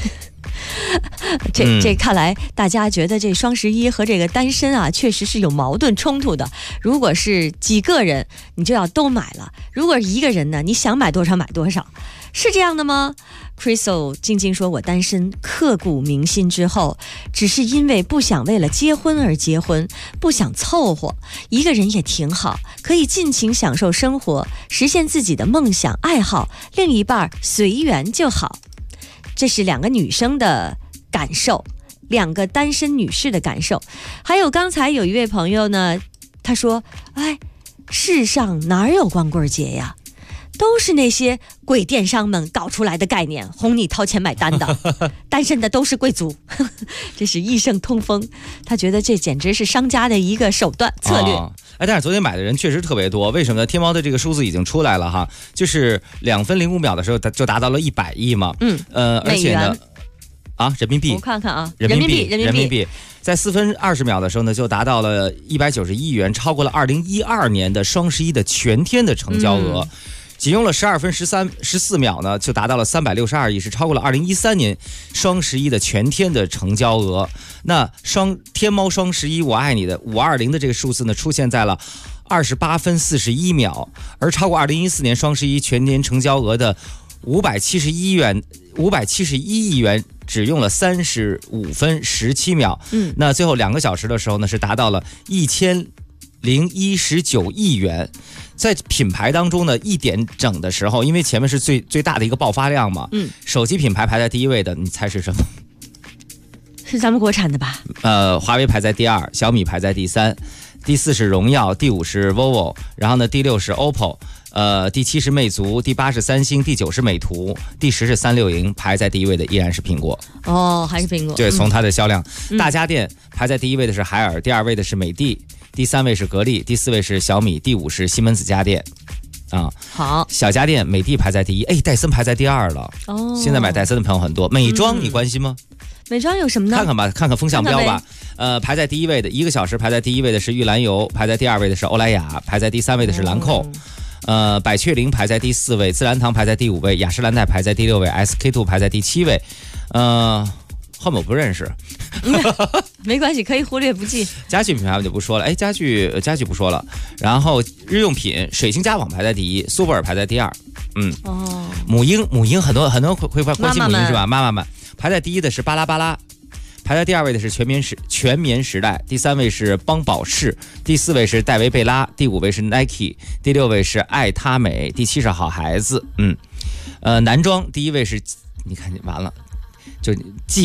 这看来大家觉得这双11和这个单身啊，确实是有矛盾冲突的。如果是几个人，你就要都买了；如果一个人呢，你想买多少买多少，是这样的吗 ？Crystal 静静说，我单身刻骨铭心之后，只是因为不想为了结婚而结婚，不想凑合，一个人也挺好，可以尽情享受生活，实现自己的梦想爱好，另一半随缘就好。这是2个女生的感受，2个单身女士的感受。还有刚才有一位朋友呢，他说，世上哪有光棍节呀，都是那些鬼电商们搞出来的概念，哄你掏钱买单的，单身的都是贵族。这是一声通风，他觉得这简直是商家的一个手段策略。 但是昨天买的人确实特别多，为什么呢？天猫的这个数字已经出来了哈，就是2分05秒的时候就达到了100亿嘛。而且呢，人民币， 我看看啊， 人民币，在4分20秒的时候呢，就达到了191亿元，超过了2012年的双11的全天的成交额。 仅用了12分14秒呢，就达到了362亿，是超过了2013年双11的全天的成交额。那天猫双11我爱你的520的这个数字呢，出现在了28分41秒，而超过2014年双11全年成交额的571亿元，只用了35分17秒。那最后2个小时的时候呢，是达到了1019亿元。在品牌当中呢，1点整的时候，因为前面是最大的一个爆发量嘛，手机品牌排在第1位的，你猜是什么？ 是咱们国产的吧？ 华为排在第2，小米排在第3，第4是荣耀，第5是 vivo， 然后呢第6是 OPPO，第7是魅族，第8是三星，第9是美图，第10是360，排在第1位的依然是苹果。 哦，还是苹果。 对，从它的销量，大家电排在第1位的是海尔，第2位的是美的，第3位是格力，第4位是小米，第5是西门子家电。 好， 小家电美的排在第1，戴森排在第2了。哦，现在买戴森的朋友很多。美妆你关心吗？ 美妆有什么呢？ 看看吧，看看风向标吧。排在第1位的1个小时排在第1位的是玉兰油，排在第2位的是欧莱雅，排在第3位的是兰蔻。百雀羚排在第4位，自然堂排在第5位，雅诗兰黛排在第6位， SK2 排在第7位。后面我不认识。 没关系，可以忽略不计。 家具品牌我就不说了，家具不说了。然后日用品，水星家纺排在第1，苏泊尔排在第2。母婴很多人会关心母婴是吧？妈妈们排在第1的是巴拉巴拉，排在第2位的是全棉时代，第3位是邦宝适，第4位是戴维贝拉，第5位是 Nike， 第6位是爱他美，第7是好孩子。男装第1位是，你看完了。就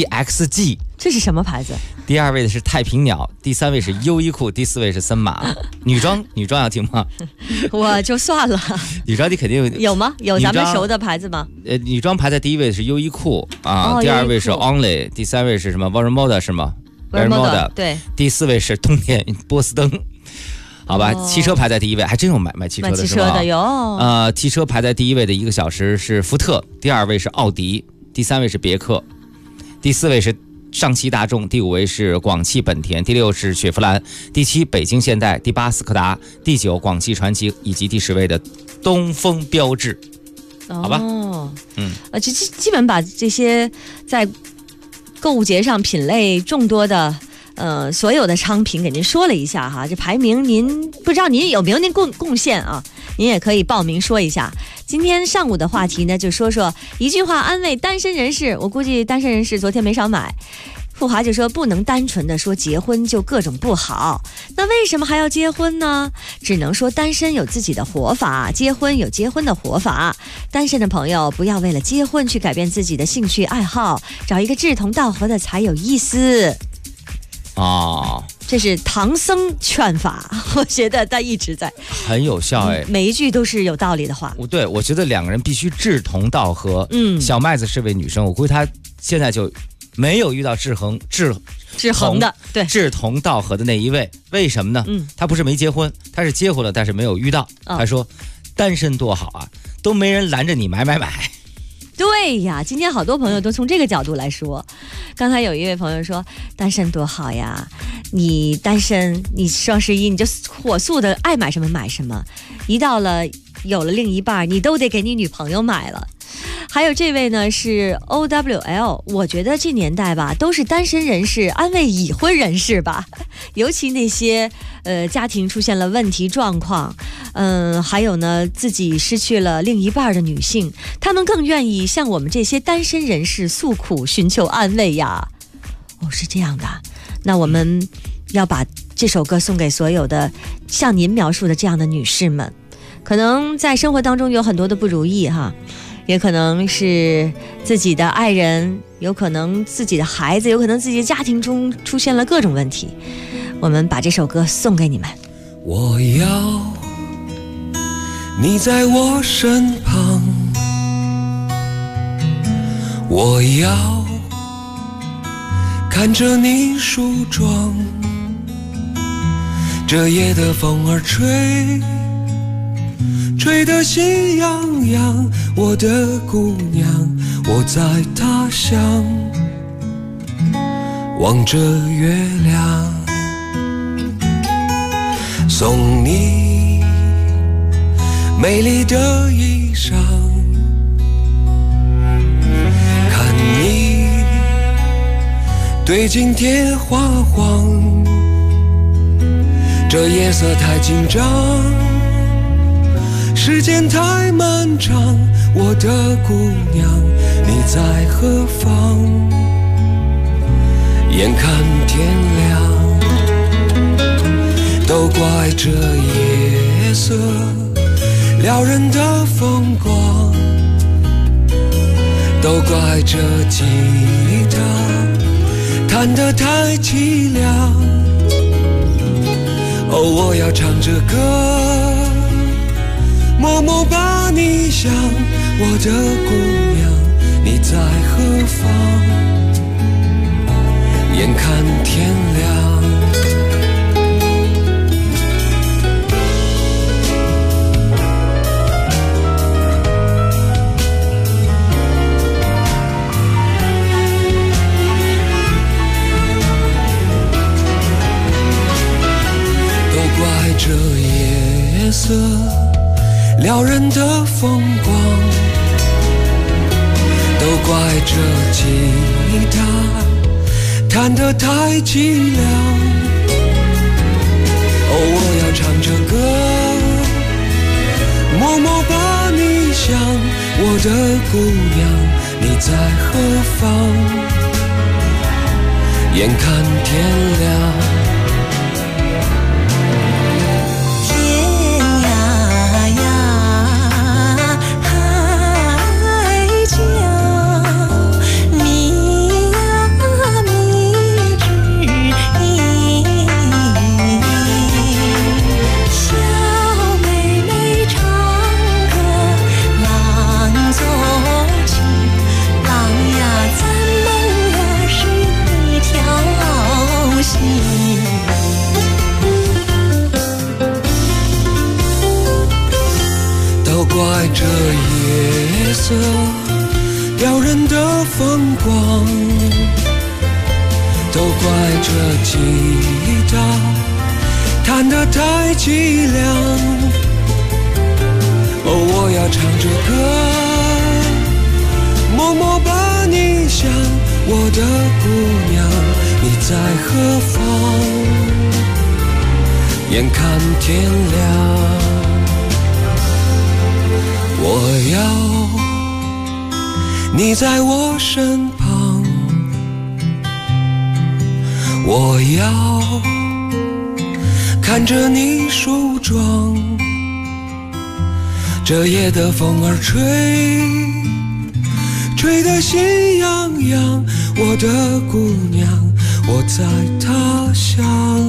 GXG， 这是什么牌子？ 第2位的是太平鸟，第3位是优衣库，第4位是森马。女装要听吗？ 我就算了。 女装你肯定有吗？有咱们熟的牌子吗？ 女装排在第1位的是优衣库啊，第2位是 Only， 第3位是什么 Vermoda 是吗 ？Vermoda 对， 第4位是冬天波司登。好吧，汽车排在第1位，还真有买汽车的是吧？ 买汽车的有。 汽车排在第1位的1个小时是福特，第2位是奥迪，第3位是别克，第4位是上汽大众，第5位是广汽本田，第6是雪佛兰，第7北京现代，第8斯柯达，第9广汽传祺，以及第10位的东风标致。好吧， 基本把这些在购物节上品类众多的所有的商品给您说了一下哈，这排名您不知道您有没有您贡献啊？您也可以报名说一下。今天上午的话题呢，就说说一句话安慰单身人士。我估计单身人士昨天没少买。富华就说不能单纯的说结婚就各种不好，那为什么还要结婚呢？只能说单身有自己的活法，结婚有结婚的活法。单身的朋友不要为了结婚去改变自己的兴趣爱好，找一个志同道合的才有意思。这是唐僧劝法，我觉得他一直在很有效每一句都是有道理的话。 对，我觉得2个人必须志同道合。小麦子是位女生，我估计她现在就没有遇到志同的，对，志同道合的那一位。为什么呢？她不是没结婚，她是结婚了，但是没有遇到。她说单身多好啊，都没人拦着你买。 对呀，今天好多朋友都从这个角度来说。刚才有一位朋友说单身多好呀，你单身，你双11你就火速的爱买什么买什么，一到了有了另一半你都得给你女朋友买了。还有这位呢是 OWL， 我觉得这年代吧都是单身人士安慰已婚人士吧，尤其那些家庭出现了问题状况，还有呢自己失去了另一半的女性，她们更愿意向我们这些单身人士诉苦寻求安慰呀。是这样的，那我们要把这首歌送给所有的像您描述的这样的女士们，可能在生活当中有很多的不如意哈，也可能是自己的爱人，有可能自己的孩子，有可能自己的家庭中出现了各种问题。我们把这首歌送给你们。 我要你在我身旁，我要看着你梳妆，这夜的风儿吹得心痒痒，我的姑娘，我在他乡望着月亮，送你美丽的衣裳，看你对镜贴花黄，这夜色太紧张，时间太漫长，我的姑娘你在何方？眼看天亮，都怪这夜色撩人的风光，都怪这吉他弹得太凄凉。哦，我要唱着歌，默默把你想，我的姑娘你在何方？眼看天亮，这夜色撩人的风光，都怪这吉他弹得太凄凉。哦，我要唱着歌，默默把你想，我的姑娘你在何方？眼看天亮，怪这夜色撩人的风光，都怪这吉他弹得太凄凉。哦，我要唱着歌，默默把你想，我的姑娘你在何方？眼看天亮，我要你在我身旁，我要看着你梳妆，这夜的风儿吹，吹得心痒痒，我的姑娘我在他乡，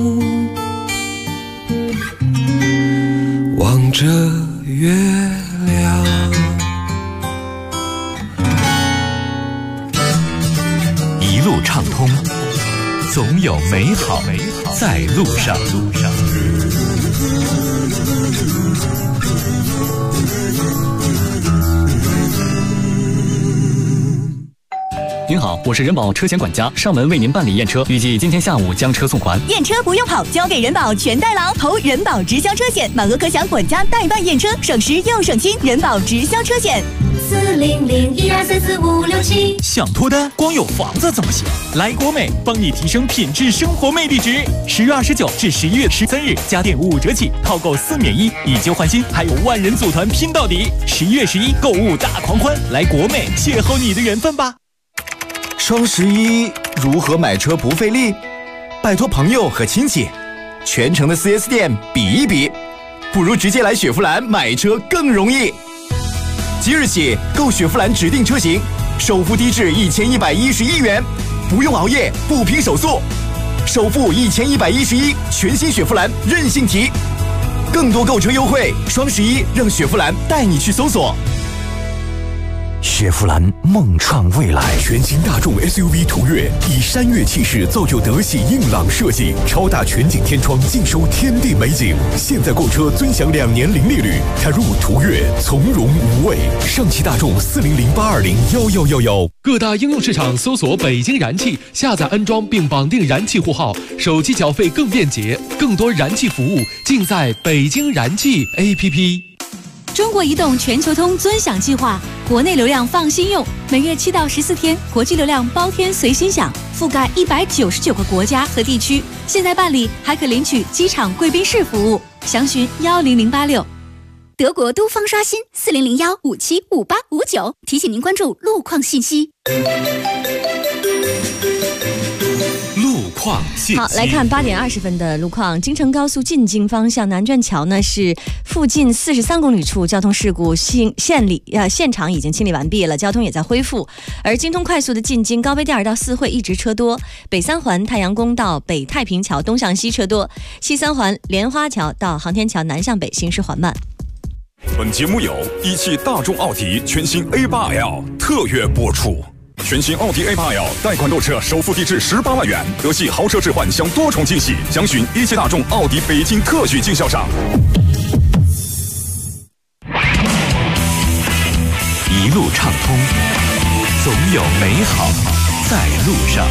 望着月亮。 一路畅通，总有美好在路上。 您好，我是人保车险管家，上门为您办理验车，预计今天下午将车送还。 验车不用跑，交给人保全代劳，投人保直销车险，满额可享管家代办验车，省时又省心。人保直销车险 40012344567。 想脱单，光有房子怎么行？来国美帮你提升品质生活魅力值。10月29至11月13日，家电55折起，套购4免1，以旧换新，还有万人组团拼到底。11月11购物大狂欢，来国美邂逅你的缘分吧。 双11如何买车不费力？拜托朋友和亲戚，全城的 4S 店比一比，不如直接来雪佛兰买车更容易。即日起购雪佛兰指定车型，首付低至1111元，不用熬夜，不拼手速，首付1111，全新雪佛兰任性提。更多购车优惠，双11让雪佛兰带你去搜索。 雪佛兰梦创未来， 全新大众 SUV 途岳以山岳气势造就德系硬朗设计，超大全景天窗尽收天地美景。现在购车尊享2年零利率，踏入途岳从容无畏。上汽大众40082011111。 各大应用市场搜索北京燃气，下载安装并绑定燃气户号，手机缴费更便捷，更多燃气服务尽在北京燃气 APP。 中国移动全球通尊享计划，国内流量放心用，每月7到14天，国际流量包天随心享，覆盖199个国家和地区。现在办理还可领取机场贵宾室服务，详询10086。 德国都方刷新4001575859，提醒您关注路况信息。 路况信息。 好，来看8点20分的路况。京承高速进京方向南转桥呢是附近43公里处交通事故现场已经清理完毕了，交通也在恢复。而京通快速的进京高碑店到四惠一直车多，北三环太阳宫到北太平桥东向西车多，西三环莲花桥到航天桥南向北行驶缓慢。 本节目由一汽大众奥迪全新 A8L 特约播出。全新奥迪 A8L 贷款购车，首付低至18万元，德系豪车置换享多重惊喜，详询一汽大众奥迪北京特许经销商。 一路畅通，总有美好在路上。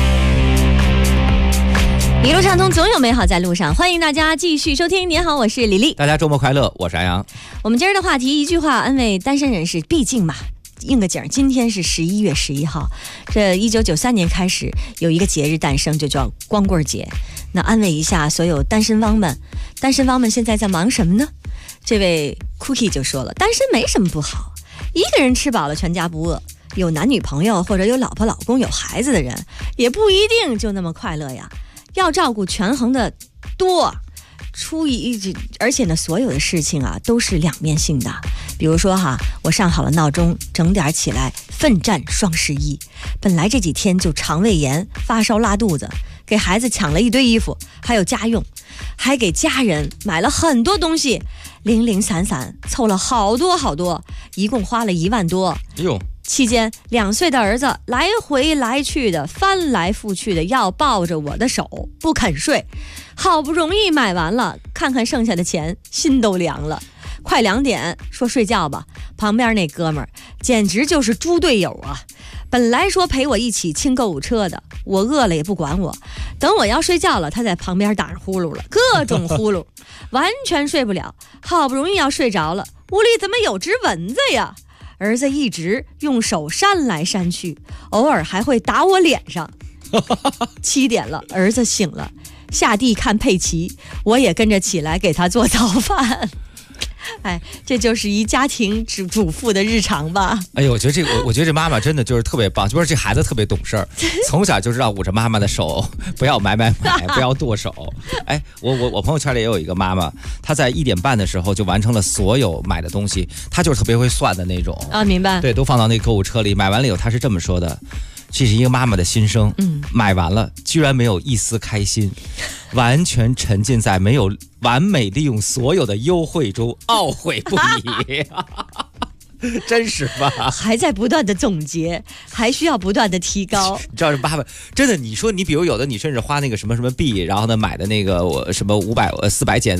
一路畅通，总有美好在路上。欢迎大家继续收听。您好，我是李丽。 大家周末快乐，我是安阳。 我们今儿的话题，一句话安慰单身人士，毕竟嘛，应个景儿，今天是11月11号，这1993年开始有一个节日诞生，就叫光棍节。那安慰一下所有单身汪们，单身汪们现在在忙什么呢？这位 Cookie 就说了，单身没什么不好，一个人吃饱了全家不饿。有男女朋友或者有老婆老公有孩子的人，也不一定就那么快乐呀。要照顾权衡的多，而且呢，所有的事情啊都是两面性的。比如说哈，我上好了闹钟，整点起来奋战双11。本来这几天就肠胃炎、发烧、拉肚子，给孩子抢了一堆衣服，还有家用，还给家人买了很多东西，零零散散凑了好多，一共花了1万多。 哟。 期间2岁的儿子来回来去的，翻来覆去的要抱着我的手不肯睡，好不容易买完了，看看剩下的钱，心都凉了。快2点说睡觉吧，旁边那哥们儿简直就是猪队友啊！本来说陪我一起清购物车的，我饿了也不管我，等我要睡觉了，他在旁边打着呼噜了，各种呼噜，完全睡不了。好不容易要睡着了，屋里怎么有只蚊子呀？儿子一直用手扇来扇去，偶尔还会打我脸上。7点了，儿子醒了，下地看佩奇，我也跟着起来给他做早饭。哎，这就是一家庭主妇的日常吧。 哎呦，我觉得这妈妈真的就是特别棒，就是这孩子特别懂事儿，从小就知道捂着妈妈的手，不要买，不要剁手。哎，我朋友圈里也有一个妈妈，她在1点半的时候就完成了所有买的东西，她就是特别会算的那种啊，明白？对， 都放到那个购物车里，买完了以后，她是这么说的。这是一个妈妈的心声，买完了居然没有一丝开心，完全沉浸在没有完美利用所有的优惠中，懊悔不已。真是吧？ 还在不断的总结，还需要不断的提高。 你知道这爸爸真的，你说你比如有的你甚至花那个什么币，然后呢买的那个我什么400减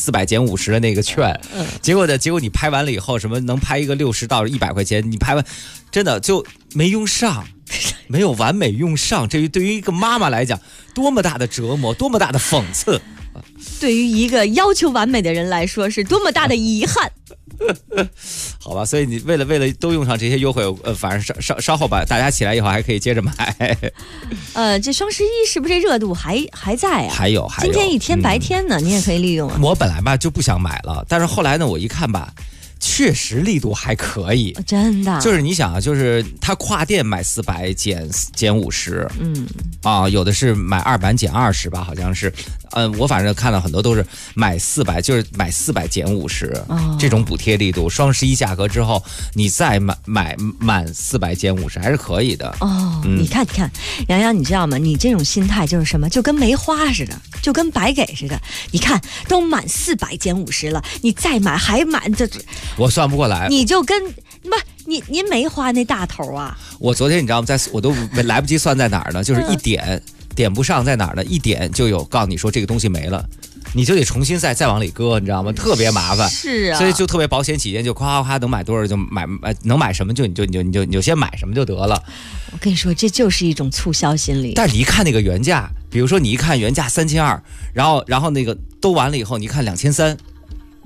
50的那个券，结果你拍完了以后，什么能拍一个60到100块钱，你拍完真的就没用上。没有完美用上，这对于一个妈妈来讲，多么大的折磨，多么大的讽刺。 对于一个要求完美的人来说，是多么大的遗憾。 好吧，所以你为了都用上这些优惠，反正稍后吧，大家起来以后还可以接着买。 这双11是不是这热度还在啊？ 还有， 今天一天白天呢，你也可以利用啊。 我本来吧就不想买了，但是后来呢，我一看吧。确实力度还可以， 真的。 就是你想啊，就是他跨店买400减50，有的是买2版减20吧，好像是，我反正看到很多都是买400，就是买400减50，这种补贴力度，双11价格之后，你再买满400减50还是可以的。 你看，洋洋，你知道吗？你这种心态就是什么？就跟没花似的，就跟白给似的。你看，都满400减50了，你再买还满这。 我算不过来， 你就跟您没花那大头啊！ 我昨天你知道吗？我都来不及算在哪儿呢，就是1点不上在哪儿呢？1点就有告诉你说这个东西没了，你就得重新再往里搁，你知道吗？特别麻烦。 是啊， 所以就特别保险起见，就夸能买多少就买，能买什么你就先买什么就得了。 我跟你说，这就是一种促销心理。 但是你一看那个原价，比如说你一看原价3200，然后那个都完了以后，你看2300。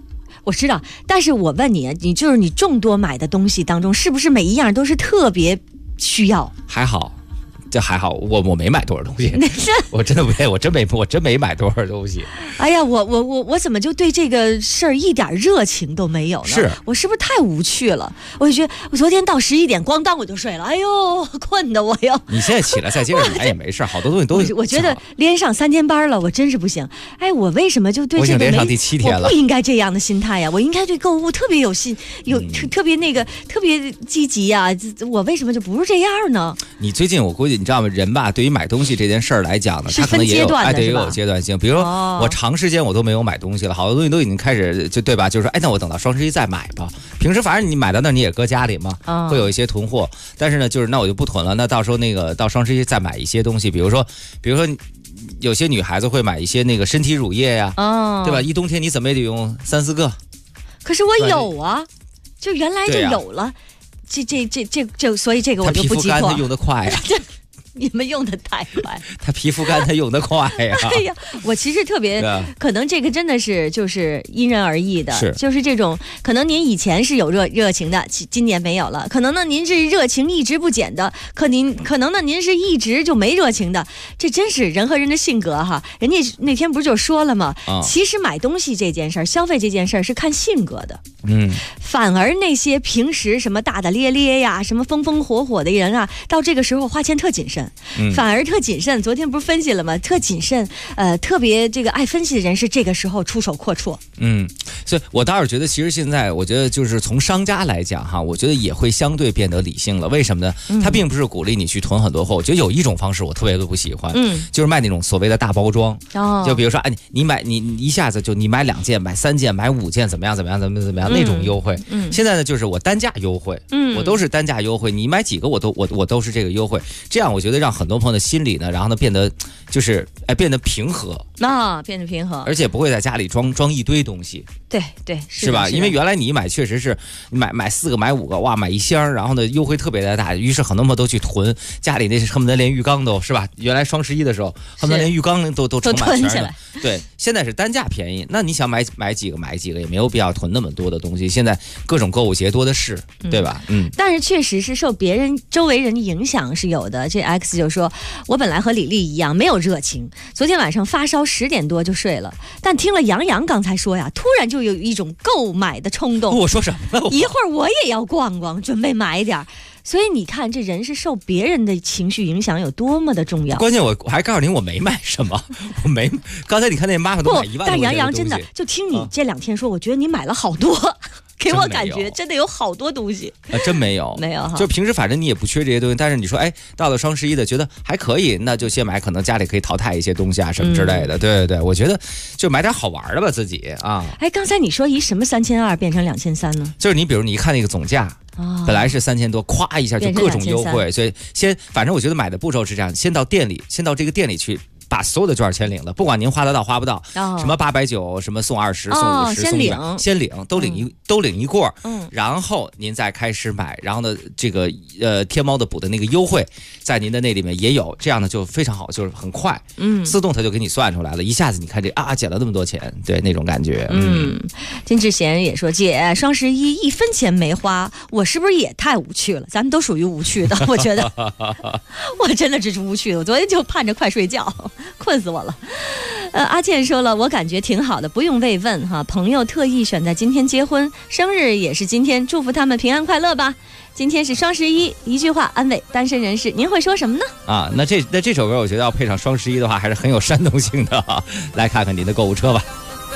我知道，但是我问你，你就是你众多买的东西当中，是不是每一样都是特别需要？ 还好。这还好，我没买多少东西，我真的没，我真没买多少东西。 哎呀，我怎么就对这个事儿一点热情都没有呢？ 是我是不是太无趣了？我就觉得我昨天到11点，咣当我就睡了，哎呦，困的我哟。 你现在起来再接着买也没事，好多东西都我觉得连上3天班了，我真是不行。哎，我为什么就对这个我已经连上第7天了？ 我不应该这样的心态呀，我应该对购物特别有心，特别那个特别积极呀。我为什么就不是这样呢？ 你最近我估计你知道吗？人吧，对于买东西这件事儿来讲呢，他可能也有对，有阶段性。比如说我长时间我都没有买东西了，好多东西都已经开始就对吧？就是说，哎，那我等到双11再买吧。平时反正你买到那你也搁家里嘛，会有一些囤货。但是呢，就是那我就不囤了。那到时候那个到双11再买一些东西，比如说有些女孩子会买一些那个身体乳液呀，对吧？一冬天你怎么也得用3、4个。 可是我有啊，就原来就有了。这，所以这个我就不急迫。 他皮肤干，他用得快呀。 你们用的太快， 他皮肤干，他用得快呀。 哎呀，我其实特别，可能这个真的是就是因人而异的，就是这种可能您以前是有热情的，今年没有了；可能呢您是热情一直不减的，可能呢您是一直就没热情的。这真是人和人的性格哈。人家那天不是就说了吗？其实买东西这件事儿，消费这件事儿是看性格的。反而那些平时什么大大咧咧呀，什么风风火火的人啊，到这个时候花钱特谨慎。反而特谨慎，昨天不是分析了吗？特谨慎，特别这个爱分析的人是这个时候出手阔绰。 所以我倒是觉得，其实现在我觉得就是从商家来讲哈，我觉得也会相对变得理性了。为什么呢？他并不是鼓励你去囤很多货。我觉得有一种方式我特别的不喜欢，就是卖那种所谓的大包装。就比如说，哎，你一下子就你买2件、买3件、买5件，怎么样那种优惠。现在呢，就是我单价优惠，我都是单价优惠，你买几个我都是这个优惠。这样我觉得让很多朋友的心理呢，然后呢变得就是变得平和变得平和， 而且不会在家里装一堆东西。 对， 是吧？因为原来你一买确实是买4个买5个，哇，买一箱，然后呢优惠特别的大，于是很多朋友都去囤，家里那恨不得连浴缸都是吧？原来双11的时候恨不得连浴缸都盛满全了。对，现在是单价便宜，那你想买几个买几个，也没有必要囤那么多的东西。现在各种购物节多的是，对吧？ 但是确实是受别人周围人的影响是有的。这 X 就说，我本来和李丽一样没有热情，昨天晚上发烧10点多就睡了，但听了杨洋刚才说呀，突然就有一种购买的冲动。 我说什么了？ 一会儿我也要逛逛，准备买点。所以你看，这人是受别人的情绪影响有多么的重要。 关键我还告诉您，我没买什么，我没。刚才你看那妈妈都买1万多块钱的东西。 但杨洋真的就听你这2天说，我觉得你买了好多。给我感觉真的有好多东西真没有哈。 就平时反正你也不缺这些东西，但是你说哎，到了双11的觉得还可以，那就先买，可能家里可以淘汰一些东西啊什么之类的。对，我觉得就买点好玩的吧自己啊。 哎，刚才你说一什么3200变成2300呢？ 就是你比如你一看那个总价。本来是3000多，咵一下就各种优惠，所以反正我觉得买的步骤是这样：先到这个店里去。把所有的券钱领了，不管您花得到花不到，什么890，什么送20，送50，送100，先领，都领一过，然后您再开始买，然后呢，这个天猫的补的那个优惠，在您的那里面也有，这样呢就非常好，就是很快，自动它就给你算出来了，一下子你看这减了那么多钱，对那种感觉， 金志贤也说，姐，双111分钱没花，我是不是也太无趣了？咱们都属于无趣的，我觉得，我真的只是无趣的，我昨天就盼着快睡觉。困死我了。阿健说了，我感觉挺好的，不用慰问哈。朋友特意选在今天结婚，生日也是今天，祝福他们平安快乐吧。今天是双11，一句话安慰单身人士，您会说什么呢？ 那这首歌我觉得要配上双11的话，还是很有煽动性的哈。来看看您的购物车吧。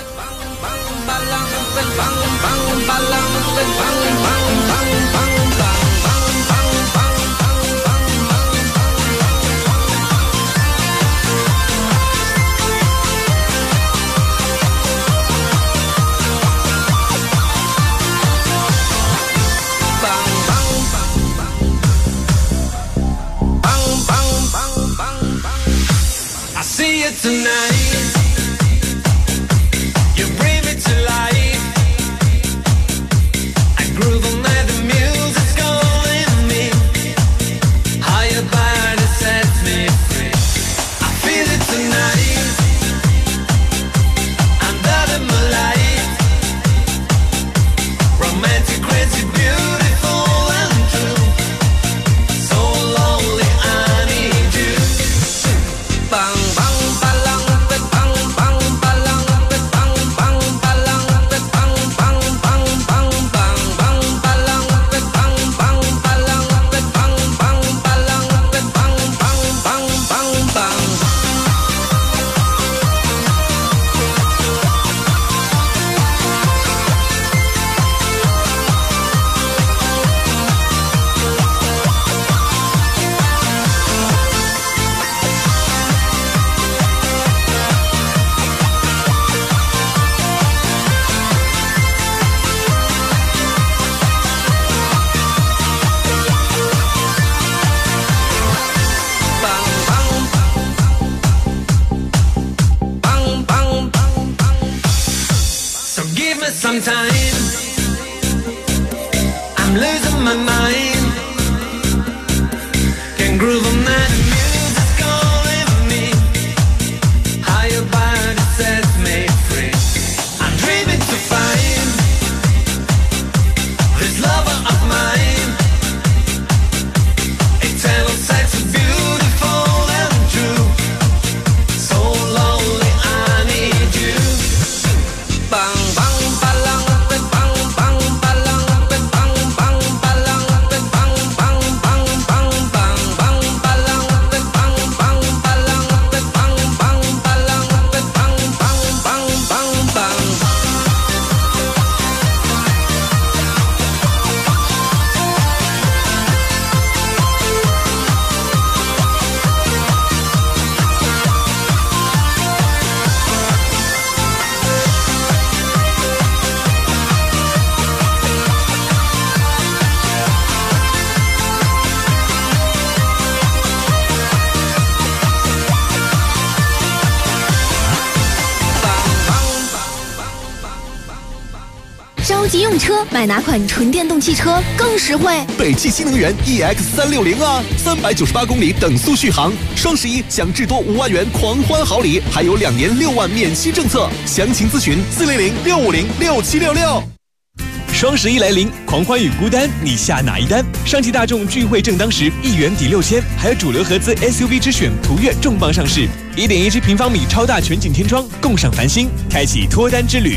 Tonight, you bring me to life. I groove on the music's calling me. Higher body sets me free. I feel it tonight. Under the moonlight. losing my mind. Can groove on that music's calling me. Higher body sets me free. I'm dreaming to find this lover of mine. Eternal sex is beautiful and true. So lonely, I need you. Bang bang balang, bang bang balang, bang bang balang, bang bang bang bang bang bang balang, bang bang balang, bang bang balang, bang bang bang bang bang. 着急用车，买哪款纯电动汽车更实惠？ 北汽新能源 EX360啊，398公里等速续航，双11享至多5万元狂欢好礼，还有2年6万免息政策，详情咨询400-650-6766。 双11来临，狂欢与孤单，你下哪一单？上汽大众聚会正当时，1元抵6000，还有主流合资 SUV 之选途岳重磅上市，1.17平方米超大全景天窗，共赏繁星，开启脱单之旅。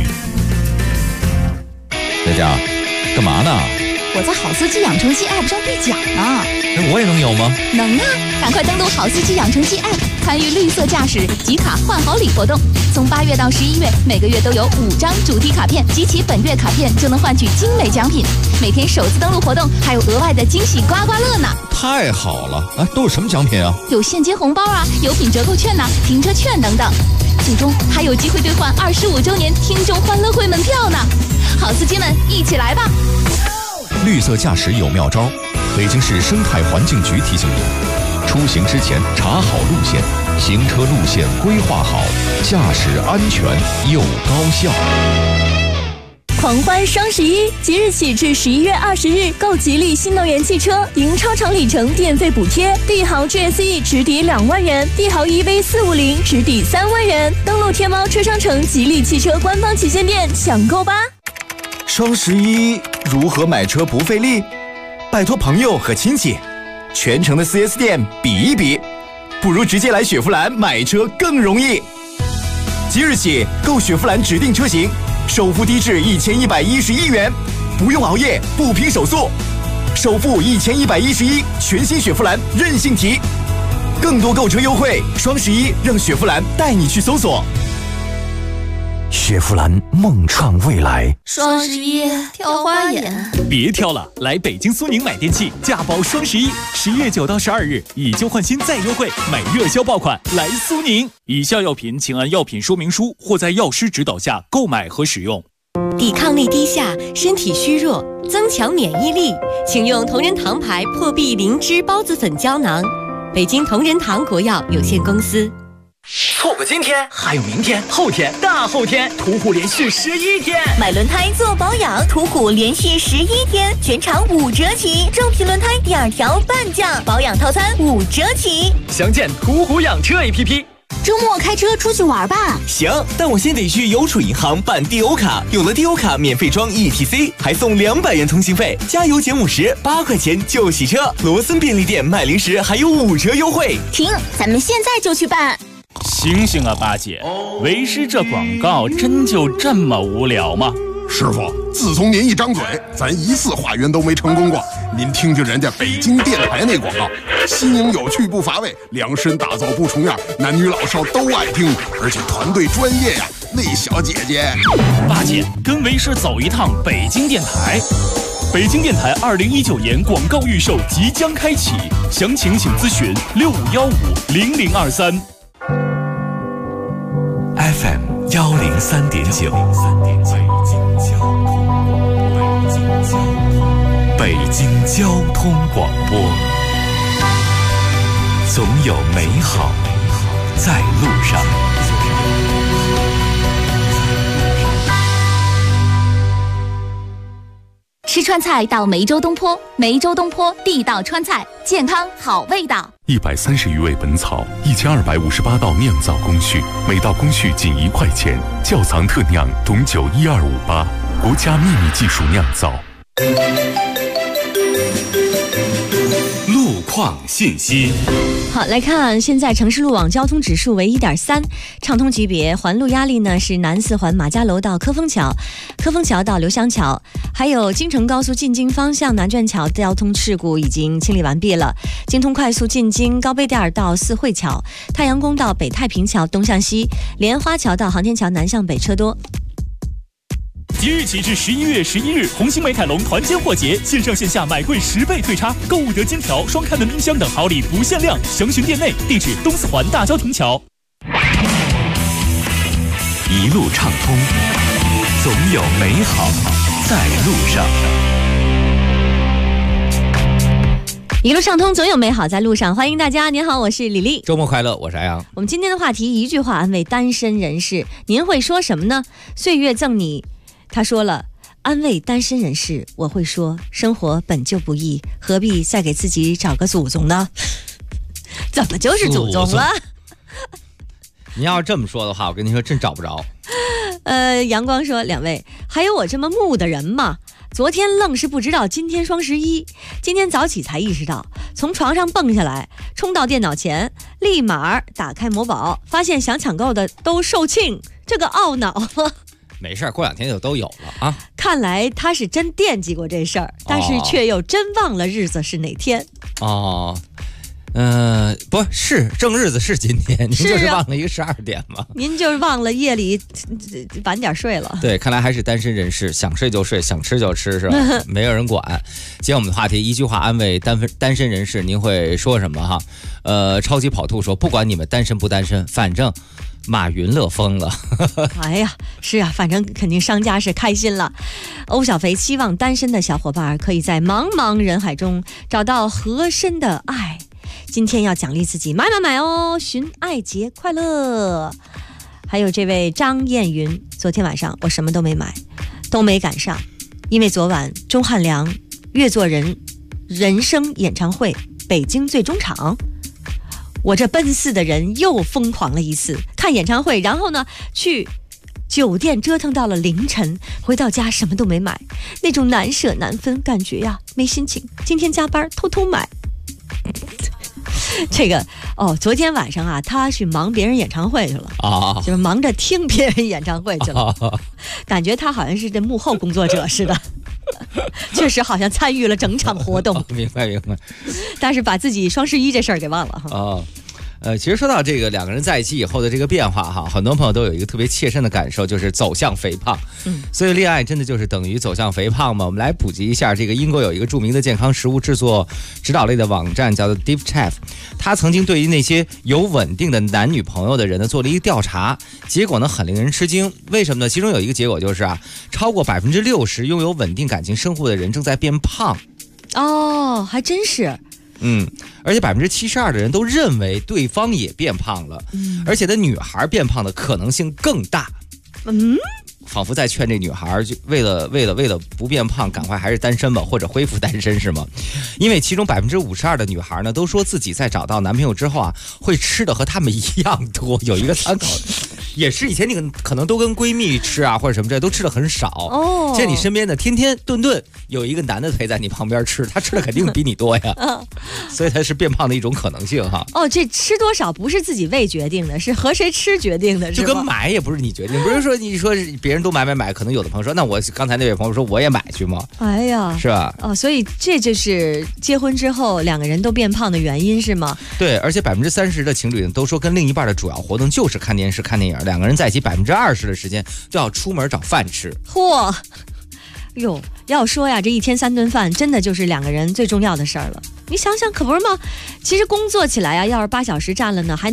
大家干嘛呢？ 我在好司机养成系 App 上兑奖呢。 那我也能有吗？ 能啊！赶快登录好司机养成系 App， 参与绿色驾驶集卡换好礼活动。从8月到11月，每个月都有5张主题卡片，集齐本月卡片就能换取精美奖品。每天首次登录活动还有额外的惊喜刮刮乐呢！ 太好了啊！都有什么奖品啊？ 有现金红包啊，有品折扣券呐、停车券等等。最终还有机会兑换25周年听众欢乐会门票呢！好司机们，一起来吧！ 绿色驾驶有妙招，北京市生态环境局提醒您：出行之前查好路线，行车路线规划好，驾驶安全又高效。 狂欢双11，即日起至11月20日，购吉利新能源汽车，赢超长里程电费补贴，帝豪 GSE 直抵2万元，帝豪 EV450 直抵3万元。登录天猫车商城吉利汽车官方旗舰店抢购吧！ 双11如何买车不费力？拜托朋友和亲戚，全城的 4S 店比一比，不如直接来雪佛兰买车更容易。即日起购雪佛兰指定车型，首付低至1111元，不用熬夜，不拼手速，首付1111，全新雪佛兰任性提。更多购车优惠，双11让雪佛兰带你去搜索。雪佛兰梦创未来， 双11挑花眼， 别挑了，来北京苏宁买电器，价包双11，11月9到12日以旧换新再优惠，买热销爆款来苏宁。以下药品请按药品说明书或在药师指导下购买和使用。 抵抗力低下，身体虚弱，增强免疫力，请用同仁堂牌破壁灵芝孢子粉胶囊。北京同仁堂国药有限公司。 错过今天，还有明天、后天、大后天，途虎连续11天。 买轮胎做保养，途虎连续11天，全场5折起，正品轮胎第2条半价，保养套餐5折起。 详见途虎养车 APP。 周末开车出去玩吧。 行，但我先得去邮储银行办低欧卡，有了低欧卡免费装 ETC， 还送200元通行费，加油减50，8块钱就洗车。罗森便利店买零食还有5折优惠。 停，咱们现在就去办。 醒醒啊，八姐，为师这广告真就这么无聊吗？ 师傅，自从您一张嘴，咱1次化缘都没成功过。您听听人家北京电台那广告，新颖有趣不乏味，量身打造不重样，男女老少都爱听，而且团队专业呀。那小姐姐， 八姐跟为师走一趟北京电台。北京电台2019年广告预售即将开启，详情请咨询65150023。 FM 103.9，北京交通广播，总有美好在路上。 吃川菜到梅州东坡，梅州东坡地道川菜，健康好味道。 130余味本草，1258道酿造工序，每道工序仅1块钱。窖藏特酿董酒12588，国家秘密技术酿造。 路况信息。 好，来看现在城市路网交通指数为 1.3， 畅通级别环路压力呢是南4环马家楼到科丰桥，科丰桥到刘湘桥，还有京承高速进京方向南卷桥交通事故已经清理完毕了。京通快速进京高碑店到四惠桥，太阳宫到北太平桥东向西，莲花桥到航天桥南向北车多。 即日起至11月11日，红星美凯龙团坚货节，线上线下买贵10倍退差，购物得金条、双开门冰箱等好礼不限量，详询店内。地址东4环大郊亭桥。 一路畅通，总有美好在路上。 一路畅通，总有美好在路上。欢迎大家，您好，我是李丽。 周末快乐，我是阿阳。 我们今天的话题，一句话安慰单身人士，您会说什么呢？岁月赠你。他说了，安慰单身人士，我会说，生活本就不易，何必再给自己找个祖宗呢？怎么就是祖宗了？ 你要这么说的话，我跟你说真找不着。 阳光说，两位还有我这么木的人吗？昨天愣是不知道今天双11，今天早起才意识到，从床上蹦下来，冲到电脑前，立马打开某宝，发现想抢购的都售罄，这个懊恼。 没事，过2天就都有了啊。 看来他是真惦记过这事儿，但是却又真忘了日子是哪天。 不是正日子是今天，您就是忘了一个12点嘛。 您就是忘了夜里晚点睡了。 对，看来还是单身人士，想睡就睡，想吃就吃，是吧？没有人管。今天我们的话题，一句话安慰单身人士，您会说什么哈？超级跑兔说，不管你们单身不单身，反正马云乐疯了。 哎呀，是啊，反正肯定商家是开心了。欧小肥希望单身的小伙伴可以在茫茫人海中找到合身的爱。今天要奖励自己，买哦，寻爱节快乐。还有这位张艳云，昨天晚上我什么都没买，都没赶上，因为昨晚钟汉良乐作人生演唱会北京最终场，我这奔四的人又疯狂了一次，看演唱会，然后呢去酒店折腾到了凌晨，回到家什么都没买，那种难舍难分感觉呀，没心情，今天加班偷偷买。这个昨天晚上啊，他去忙别人演唱会去了就是忙着听别人演唱会去了感觉他好像是这幕后工作者似的确实好像参与了整场活动明白但是把自己双11这事儿给忘了其实说到这个两个人在一起以后的这个变化哈，很多朋友都有一个特别切身的感受，就是走向肥胖。所以恋爱真的就是等于走向肥胖吗？我们来普及一下，这个英国有一个著名的健康食物制作指导类的网站叫做 Deep Chef， 他曾经对于那些有稳定的男女朋友的人呢做了一个调查，结果呢很令人吃惊。为什么呢？其中有一个结果就是超过60%拥有稳定感情生活的人正在变胖。 还真是。 而且72%的人都认为对方也变胖了，而且的女孩变胖的可能性更大。仿佛在劝这女孩，就为了不变胖，赶快还是单身吧，或者恢复单身，是吗？因为其中52%的女孩呢，都说自己在找到男朋友之后会吃的和他们一样多。有一个参考，也是以前你可能都跟闺蜜吃或者什么这都吃的很少。现在你身边的天天顿有一个男的陪在你旁边吃，他吃的肯定比你多呀。所以他是变胖的一种可能性哈。 这吃多少不是自己胃决定的，是和谁吃决定的， 就跟买也不是你决定，不是说你说别人都买，可能有的朋友说，那我刚才那位朋友说我也买去吗？ 哎呀， 是吧？ 所以这就是结婚之后两个人都变胖的原因是吗？ 对，而且30%的情侣都说跟另一半的主要活动就是看电视、看电影，两个人在一起20%的时间就要出门找饭吃。 嚯！哟，要说呀，这一天3顿饭真的就是两个人最重要的事儿了。你想想，可不是吗？其实工作起来要是8小时占了呢，还能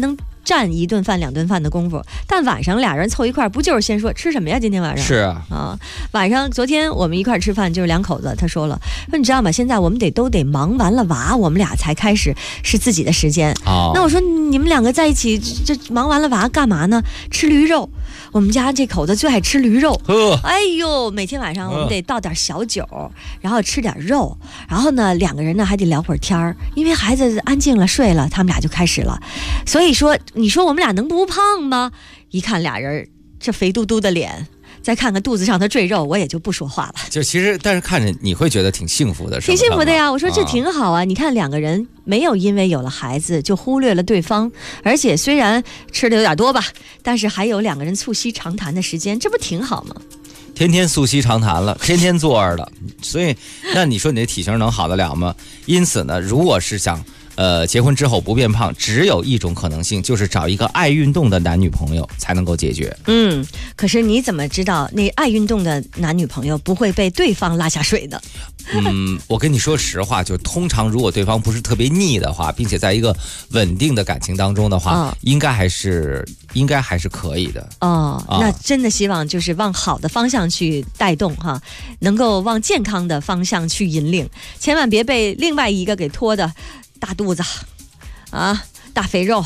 占1顿饭2顿饭的功夫，但晚上俩人凑一块，不就是先说吃什么呀？今天晚上是啊，晚上昨天我们一块吃饭，就是2口子，他说了，说你知道吗？现在我们都得忙完了娃，我们俩才开始是自己的时间。那我说你们2个在一起，这忙完了娃干嘛呢？吃驴肉。我们家这口子最爱吃驴肉，哎呦，每天晚上我们得倒点小酒，然后吃点肉，然后呢2个人呢还得聊会儿天儿，因为孩子安静了睡了，他们俩就开始了。所以说，你说我们俩能不胖吗？一看俩人这肥嘟嘟的脸，再看看肚子上的赘肉，我也就不说话了。 就其实，但是看着你会觉得挺幸福的， 挺幸福的呀。我说这挺好啊，你看2个人没有因为有了孩子就忽略了对方，而且虽然吃的有点多吧，但是还有2个人促膝长谈的时间，这不挺好吗？ 天天促膝长谈了，天天坐着了，所以那你说你的体型能好得了吗？因此呢，如果是想结婚之后不变胖，只有一种可能性，就是找一个爱运动的男女朋友才能够解决。 可是你怎么知道那爱运动的男女朋友不会被对方拉下水的？ 我跟你说实话，就通常如果对方不是特别腻的话，并且在一个稳定的感情当中的话，应该还是可以的。 那真的希望就是往好的方向去带动哈，能够往健康的方向去引领，千万别被另外一个给拖的大肚子啊，大肥肉。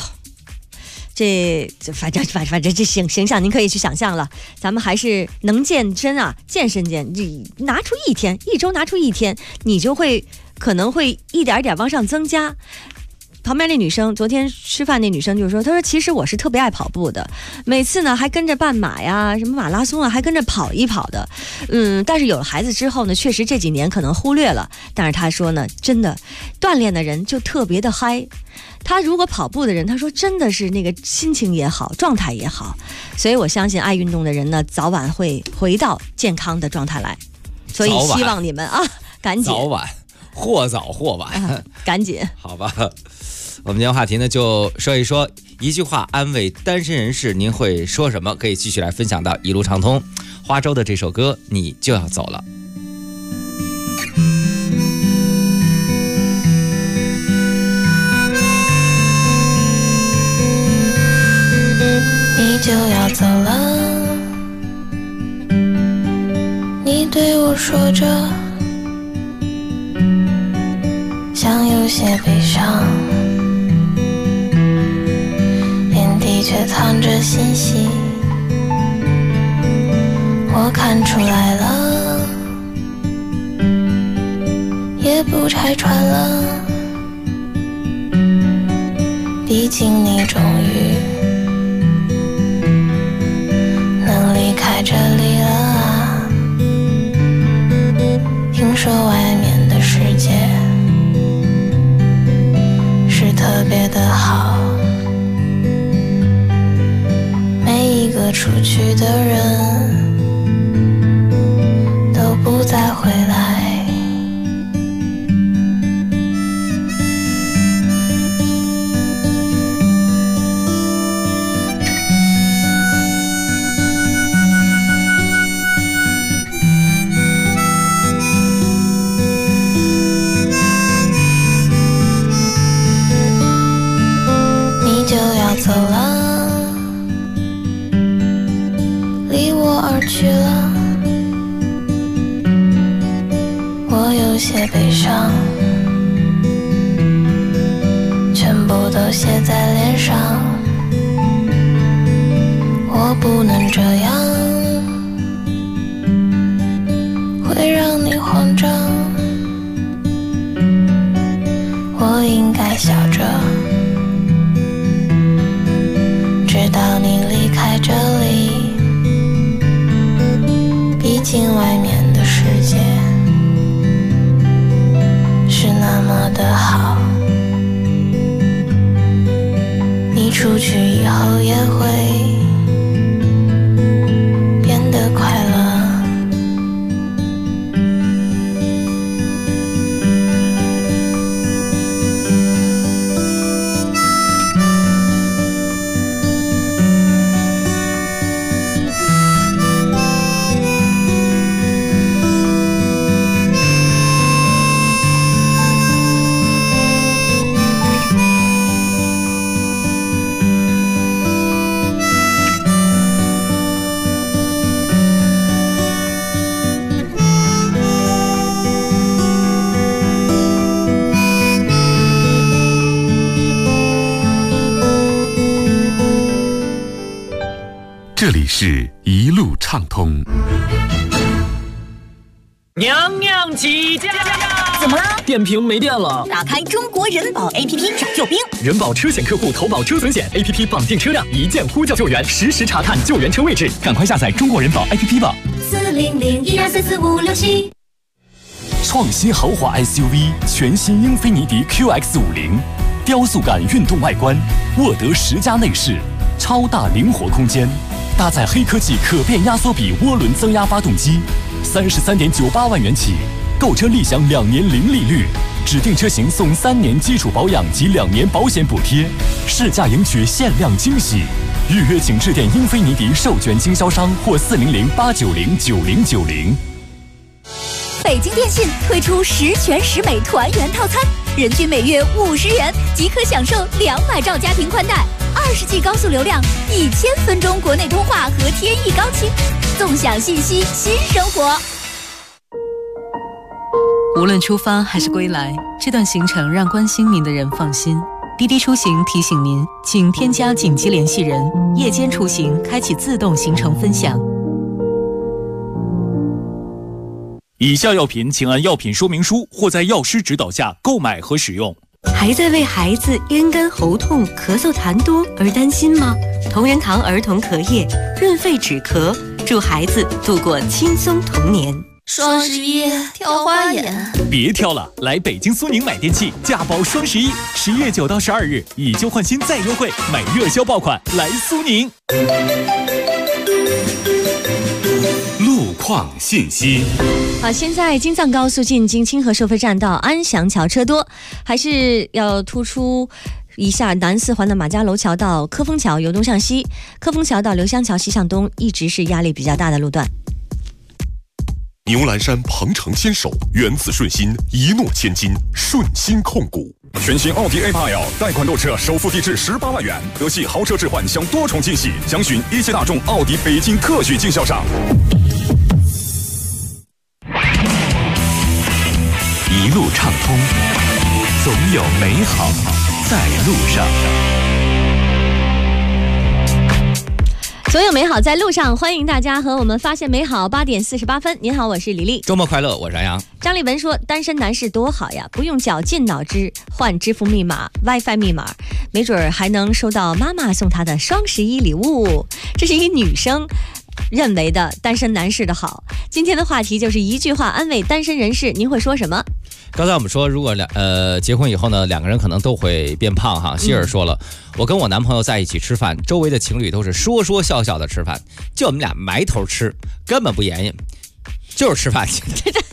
反正这形象您可以去想象了，咱们还是能健身啊，健身你拿出一周拿出1天，你就可能会一点点往上增加。旁边那女生，昨天吃饭那女生就说，她说其实我是特别爱跑步的，每次呢还跟着半马呀，什么马拉松啊，还跟着跑一跑的。但是有了孩子之后呢，确实这几年可能忽略了。但是她说呢，真的锻炼的人就特别的嗨。他如果跑步的人，他说真的是那个心情也好，状态也好。所以我相信爱运动的人呢，早晚会回到健康的状态来。所以希望你们啊，赶紧。 早晚，或早或晚， 赶紧。 好吧。我们今天话题呢，就说一说一句话安慰单身人士，您会说什么？可以继续来分享到一路畅通。花粥的这首歌，你就要走了。 你就要走了，你对我说着，像有些悲伤，眼底却藏着欣喜。我看出来了，也不拆穿了，毕竟你终于能离开这里了啊。听说外面的世界是特别的好，每一个出去的人都不再回来。走了，离我而去了，我有些悲伤，全部都写在脸上。我不能这样，会让你慌张。我应该笑着，直到你离开这里，毕竟外面的世界是那么的好，你出去以后也会变得快乐。 事一路畅通。 娘娘起驾！ 怎么了？ 电瓶没电了。 打开中国人保 APP 找救兵。 人保车险客户投保车损险 APP 绑定车辆，一键呼叫救援，实时查看救援车位置。赶快下载中国人保 APP 吧。 40012444567。 创新豪华 SUV 全新英菲尼迪 QX50，雕塑感运动外观，沃德10加内饰，超大灵活空间，搭载黑科技可变压缩比涡轮增压发动机，33.98万元起，购车立享2年零利率，指定车型送3年基础保养及2年保险补贴，试驾赢取限量惊喜。预约请致电英菲尼迪授权经销商或400-890-9090。 北京电信推出10全10美团圆套餐，人均每月50元即可享受200兆家庭宽带，20G 高速流量，1000分钟国内通话和天翼高清，纵享信息新生活。 无论出发还是归来，这段行程让关心您的人放心。滴滴出行提醒您，请添加紧急联系人，夜间出行开启自动行程分享。 以下药品请按药品说明书或在药师指导下购买和使用。 还在为孩子咽干喉痛、咳嗽痰多而担心吗？同仁堂儿童咳液润肺止咳，助孩子度过轻松童年。 双11挑花眼， 别挑了，来北京苏宁买电器，价保双11，11月9到12日以旧换新再优惠，买热销爆款，来苏宁。 路况信息。 好，现在京藏高速进京清河收费站到安祥桥车多，还是要突出一下南四环的马家楼桥到科丰桥由东向西，科丰桥到刘香桥西向东一直是压力比较大的路段。 牛栏山鹏程牵手，原子顺心，一诺千金，顺心控股。全新奥迪 A8L 贷款购车首付低至18万元，德系豪车置换享多重惊喜，详询一汽大众奥迪北京特许经销商。 一路畅通，总有美好在路上。 总有美好在路上，欢迎大家和我们发现美好。8点48分，您好，我是李丽。 周末快乐，我是安阳。 张立文说，单身男士多好呀，不用绞尽脑汁换支付密码、WiFi 密码，没准还能收到妈妈送他的双11礼物。这是一个女生认为的单身男士的好。今天的话题就是一句话安慰单身人士，您会说什么？ 刚才我们说，如果结婚以后呢，两个人可能都会变胖哈。希尔说了，我跟我男朋友在一起吃饭，周围的情侣都是说说笑笑的吃饭，就我们俩埋头吃，根本不言语，就是吃饭去。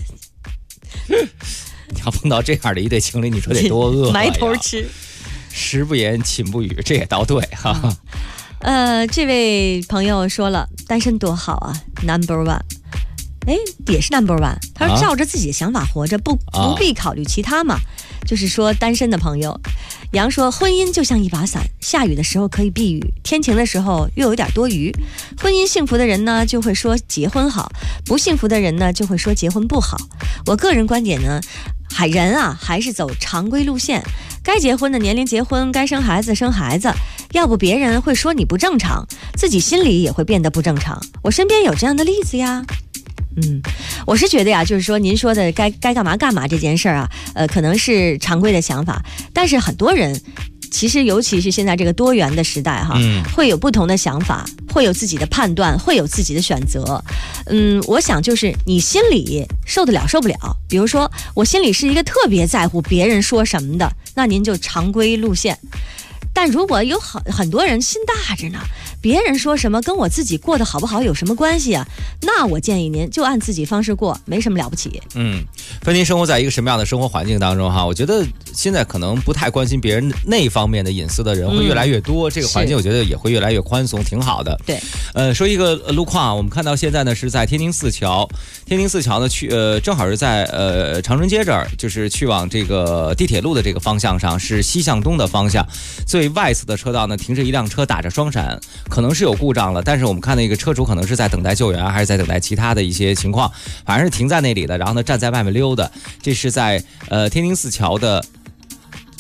你要碰到这样的一对情侣，你说得多饿呀？ 埋头吃， 食不言，寝不语，这也倒对哈。 这位朋友说了，单身多好啊 ，Number One。哎，也是 number one。他说照着自己的想法活着，不必考虑其他嘛。就是说单身的朋友，杨说婚姻就像一把伞，下雨的时候可以避雨，天晴的时候又有点多余。婚姻幸福的人呢，就会说结婚好；不幸福的人呢，就会说结婚不好。我个人观点呢，人啊还是走常规路线，该结婚的年龄结婚，该生孩子生孩子，要不别人会说你不正常，自己心里也会变得不正常。我身边有这样的例子呀。我是觉得呀，就是说您说的该干嘛干嘛这件事儿啊，可能是常规的想法，但是很多人其实尤其是现在这个多元的时代哈，会有不同的想法，会有自己的判断，会有自己的选择。我想就是你心里受得了受不了，比如说我心里是一个特别在乎别人说什么的，那您就常规路线。但如果有很多人心大着呢，别人说什么跟我自己过得好不好有什么关系啊？那我建议您就按自己方式过，没什么了不起。 分您生活在一个什么样的生活环境当中哈？我觉得现在可能不太关心别人那方面的隐私的人会越来越多，这个环境我觉得也会越来越宽松，挺好的。 对， 说一个路况，我们看到现在呢是在天宁四桥呢正好是在长春街这儿，就是去往这个地铁路的这个方向上，是西向东的方向。最外侧的车道呢，停着一辆车打着双闪，可能是有故障了，但是我们看那个车主可能是在等待救援，还是在等待其他的一些情况，反正是停在那里的，然后呢站在外面溜达。这是在天宁四桥的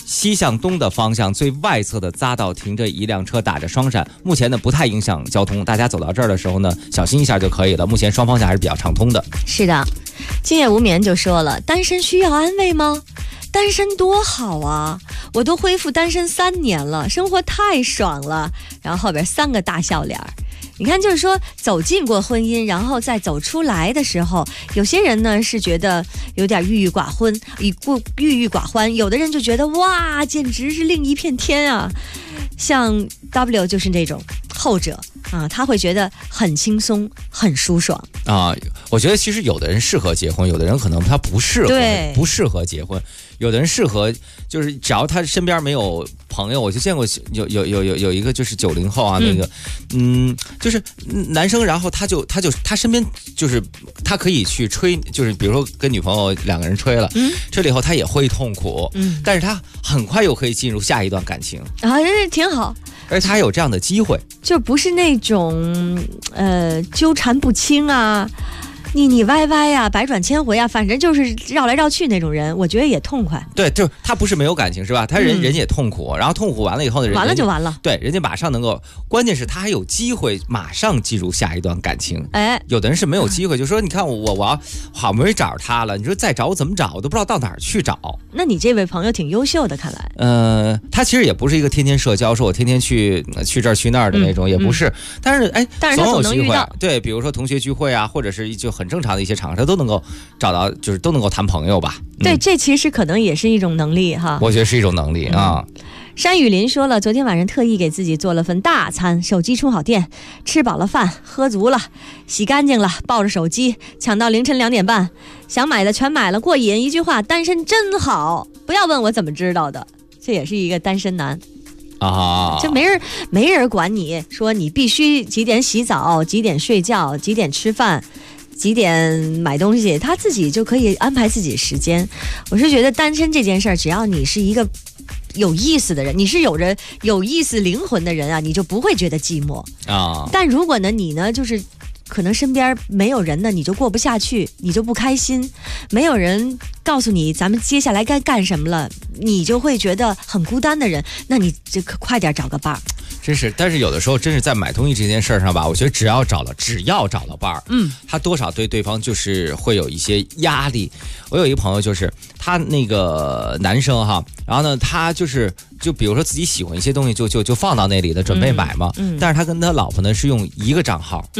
西向东的方向最外侧的匝道停着一辆车，打着双闪，目前呢不太影响交通，大家走到这儿的时候呢小心一下就可以了，目前双方向还是比较畅通的。 是的，今夜无眠就说了，单身需要安慰吗？单身多好啊，我都恢复单身3年了，生活太爽了。然后后边3个大笑脸。你看，就是说走进过婚姻，然后再走出来的时候，有些人呢是觉得有点郁郁寡欢，有的人就觉得哇，简直是另一片天啊。像 W 就是那种后者啊，他会觉得很轻松很舒爽啊。我觉得其实有的人适合结婚，有的人可能他不适合结婚，有的人适合就是只要他身边没有朋友。我就见过有一个就是90后啊，那个就是男生，然后他身边就是他可以去吹，就是比如说跟女朋友2个人吹了，吹了以后他也会痛苦，但是他很快又可以进入下一段感情啊，挺好。 而且他还有这样的机会， 就不是那种纠缠不清啊，腻歪歪啊，百转千回啊，反正就是绕来绕去那种人，我觉得也痛快。 对，就是他不是没有感情是吧？他人也痛苦，然后痛苦完了以后的人完了就完了。 对，人家马上能够，关键是他还有机会马上进入下一段感情。 哎， 有的人是没有机会，就说你看我要好不容易找着他了，你说再找我怎么找，我都不知道到哪儿去找。 那你这位朋友挺优秀的，看来。 他其实也不是一个天天社交，说我天天去这儿去那儿的那种，也不是。但是他总能遇到。 对，比如说同学聚会啊，或者是就很正常的一些场合，他都能够找到，就是都能够谈朋友吧。 对，这其实可能也是一种能力哈。 我觉得是一种能力啊。 山雨林说了，昨天晚上特意给自己做了份大餐，手机充好电，吃饱了饭，喝足了，洗干净了，抱着手机抢到凌晨2点半，想买的全买了，过瘾。一句话，单身真好，不要问我怎么知道的，这也是一个单身男啊， 就没人管你说你必须几点洗澡，几点睡觉，几点吃饭，几点买东西，他自己就可以安排自己时间。我是觉得单身这件事儿，只要你是一个有意思的人，你是有着有意思灵魂的人啊，你就不会觉得寂寞啊。但如果呢，你呢就是可能身边没有人呢，你就过不下去，你就不开心，没有人告诉你咱们接下来该干什么了，你就会觉得很孤单的人，那你就快点找个伴儿。 真是，但是有的时候真是在买东西这件事上吧，我觉得只要找到伴儿，他多少对对方就是会有一些压力。我有一个朋友，就是他那个男生哈，然后呢，他就比如说自己喜欢一些东西，就放到那里的准备买嘛，但是他跟他老婆呢是用一个账号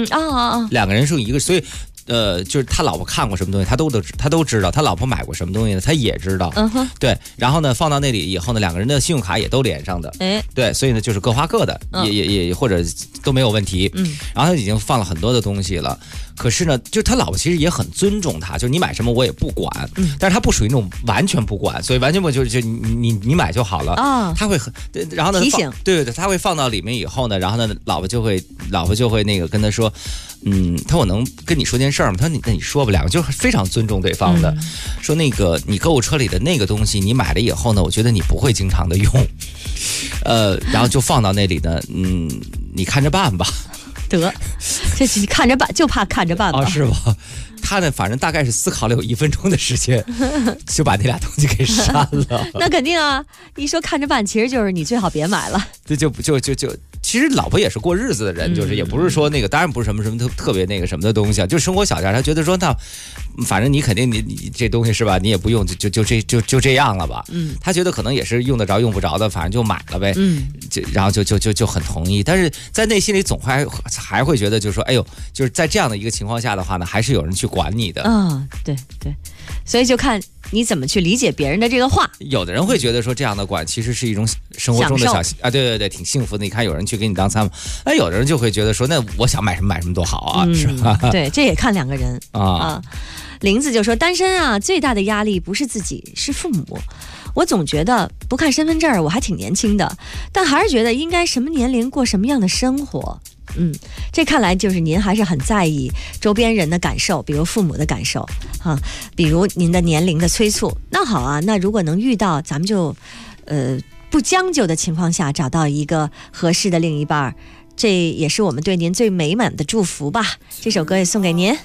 ，2个人是用一个，所以。就是他老婆看过什么东西，他都知道，他老婆买过什么东西呢，他也知道。对，然后呢，放到那里以后呢，2个人的信用卡也都连上的。对，所以呢，就是各花各的，也或者都没有问题。然后他已经放了很多的东西了，可是呢，就他老婆其实也很尊重他，就是你买什么我也不管，但是他不属于那种完全不管，所以完全不就你买就好了啊。他会然后呢提醒， 对，他会放到里面以后呢，然后呢，老婆就会那个跟他说。他我能跟你说件事儿吗？他说那你说吧，两个就非常尊重对方的，说那个你购物车里的那个东西你买了以后呢，我觉得你不会经常的用，然后就放到那里呢，你看着办吧。 得，这看着办，就怕看着办吧。 是吧？他呢，反正大概是思考了有1分钟的时间，就把那俩东西给删了。 那肯定啊！一说看着办，其实就是你最好别买了。 对，就，其实老婆也是过日子的人，就是也不是说那个，当然不是什么特别那个什么的东西啊，就生活小件。他觉得说那，反正你肯定你这东西是吧，你也不用，就这样了吧。他觉得可能也是用得着用不着的，反正就买了呗。然后就很同意，但是在内心里总还会觉得就是说，哎呦，就是在这样的一个情况下的话呢，还是有人去管你的。 对，所以就看你怎么去理解别人的这个话。 有的人会觉得说这样的管其实是一种生活中的小啊，对，挺幸福的。你看有人去给你当参谋，有的人就会觉得说，那我想买什么买什么多好啊，是吧？ 对，这也看2个人啊。林子就说，单身啊，最大的压力不是自己，是父母。我总觉得不看身份证我还挺年轻的，但还是觉得应该什么年龄过什么样的生活。这看来就是您还是很在意周边人的感受，比如父母的感受比如您的年龄的催促。那好啊，那如果能遇到，咱们就不将就的情况下找到一个合适的另一半，这也是我们对您最美满的祝福吧。这首歌也送给您。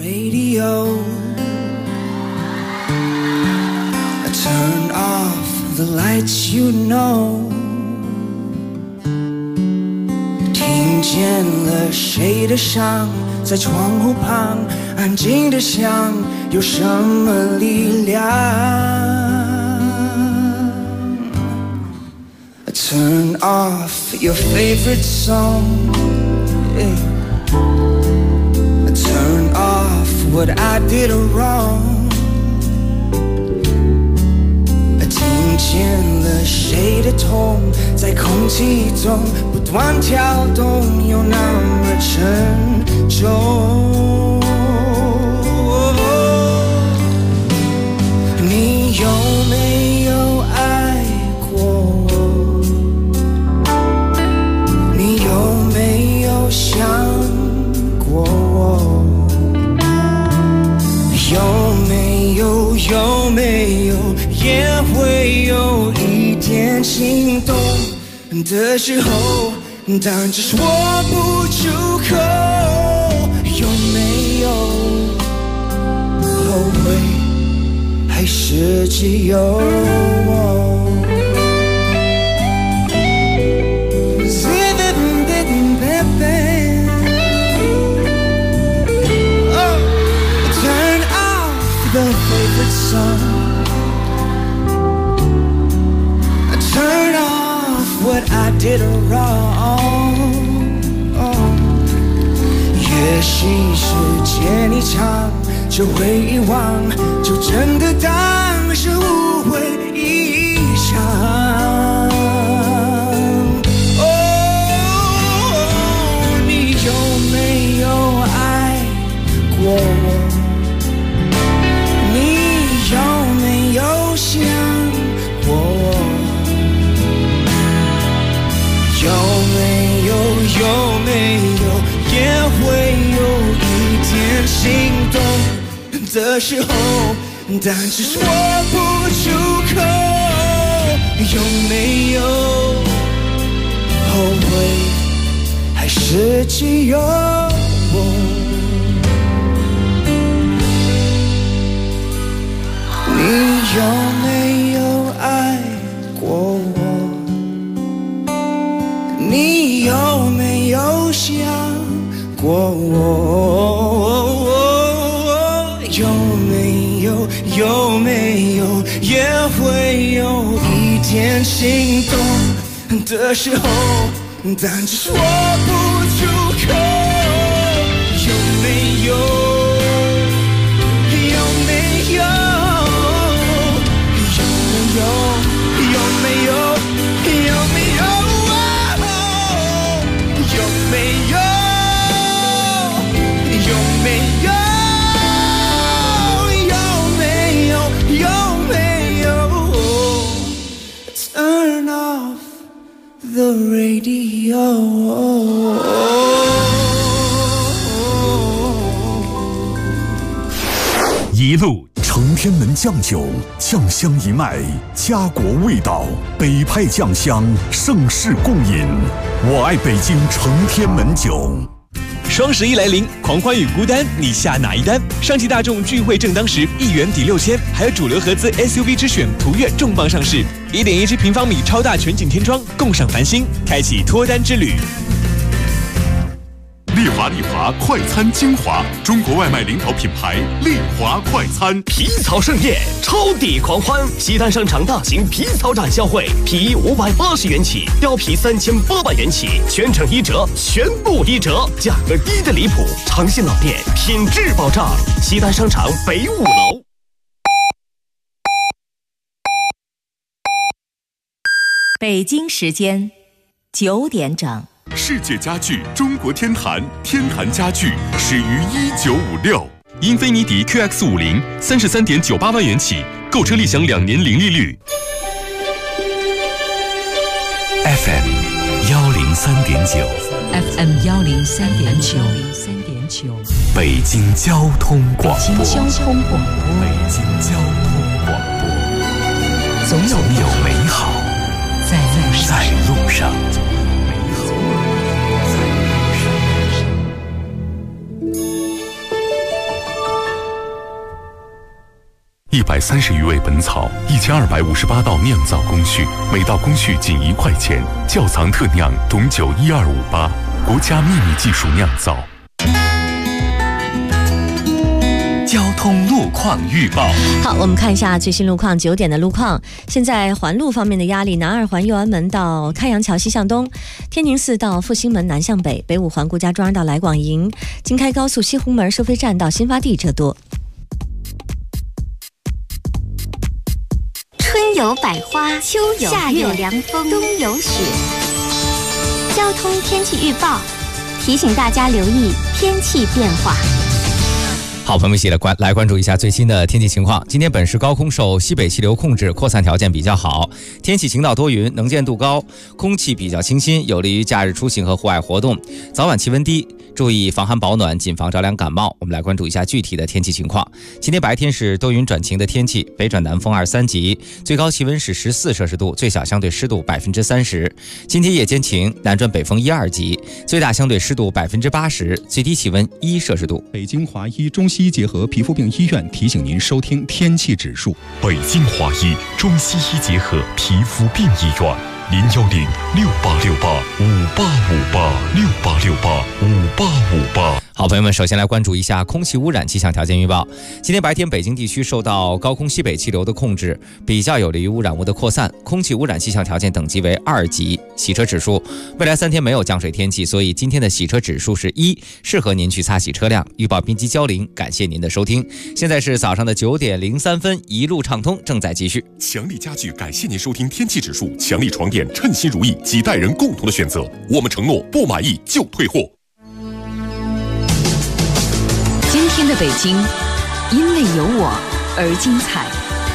Turn off the lights you know， 听见了谁的伤，在窗户旁安静的想，有什么力量 ？Turn off your favorite song， Turn off what I did wrong。 听见了谁的痛，在空气中不断跳动，又那么沉重。你有没有爱过我？你有没有想过我？有没有？有没有？也会有一点心动的时候，但只说不出口。有没有后悔，还是只有？Turn off the favorite song，Turn off what I did wrong。 也许时间一长，就会遗忘，就真的当是误会一场。你有没有爱过我？你有没有想过我？有没有？有没有？也会有一点心动的时候，但是说不出口。有没有后悔，还是只有我？你有没有爱过我？你有没有想过我？有没有？有没有？也会有一点心动的时候，但只说不出口。有没有？有没有？有没有？有没有？有没有？有没有？有没有？有没有？有没有 ？Turn off the radio。 一路承天门酱酒，酱香一脉，家国味道，北派酱香，盛世共饮。我爱北京承天门酒。 双11来临，狂欢与孤单，你下哪一单？上汽大众聚会正当时，1元抵6000，还有主流合资 SUV 之选途岳重磅上市，1.17平方米超大全景天窗，共赏繁星，开启脱单之旅。 丽华快餐精华，中国外卖领导品牌丽华快餐。 皮草盛宴，超抵狂欢！西单商场大型皮草展销会，皮衣580元起，貂皮3800元起，全程1折，全部1折，价格低的离谱。长信老店，品质保障。西单商场北5楼。 北京时间9点整。 世界家具中国天坛，天坛家具始于1956。 英菲尼迪 QX50 33.98万元起，购车立享2年零利率。 FM 103.9 FM 103.9， 北京交通广播。 北京交通广播。 北京交通广播。总有美好在路上。 130余味本草，1258道酿造工序，每道工序仅1块钱。窖藏特酿董酒12588，国家秘密技术酿造。 交通路况预报。 好，我们看一下最新路况，9点的路况。现在环路方面的压力，南二环右安门到开阳桥西向东，天宁寺到复兴门南向北，北五环顾家庄到来广营，京开高速西红门收费站到新发地车多。 春有百花，秋有夏有凉风，冬有雪。交通天气预报提醒大家留意天气变化。 好，朋友们一起来关注一下最新的天气情况。今天本市高空受西北气流控制，扩散条件比较好，天气晴到多云，能见度高，空气比较清新，有利于假日出行和户外活动。早晚气温低，注意防寒保暖，谨防着凉感冒。我们来关注一下具体的天气情况。今天白天是多云转晴的天气，北转南风2、3级，最高气温是14摄氏度，最小相对湿度30%。今天夜间晴，南转北风1、2级，最大相对湿度80%，最低气温1摄氏度。 北京华医中西医结合皮肤病医院提醒您收听天气指数。 北京华医中西医结合皮肤病医院，0106868585858 好，朋友们，首先来关注一下空气污染气象条件预报。今天白天北京地区受到高空西北气流的控制，比较有利于污染物的扩散，空气污染气象条件等级为2级。洗车指数，未来3天没有降水天气，所以今天的洗车指数是1，适合您去擦洗车辆。预报编辑焦玲，感谢您的收听。现在是早上的9点03分，一路畅通正在继续。 强力家具感谢您收听天气指数，强力床垫称心如意，几代人共同的选择。我们承诺不满意就退货。 今天的北京，因为有我而精彩。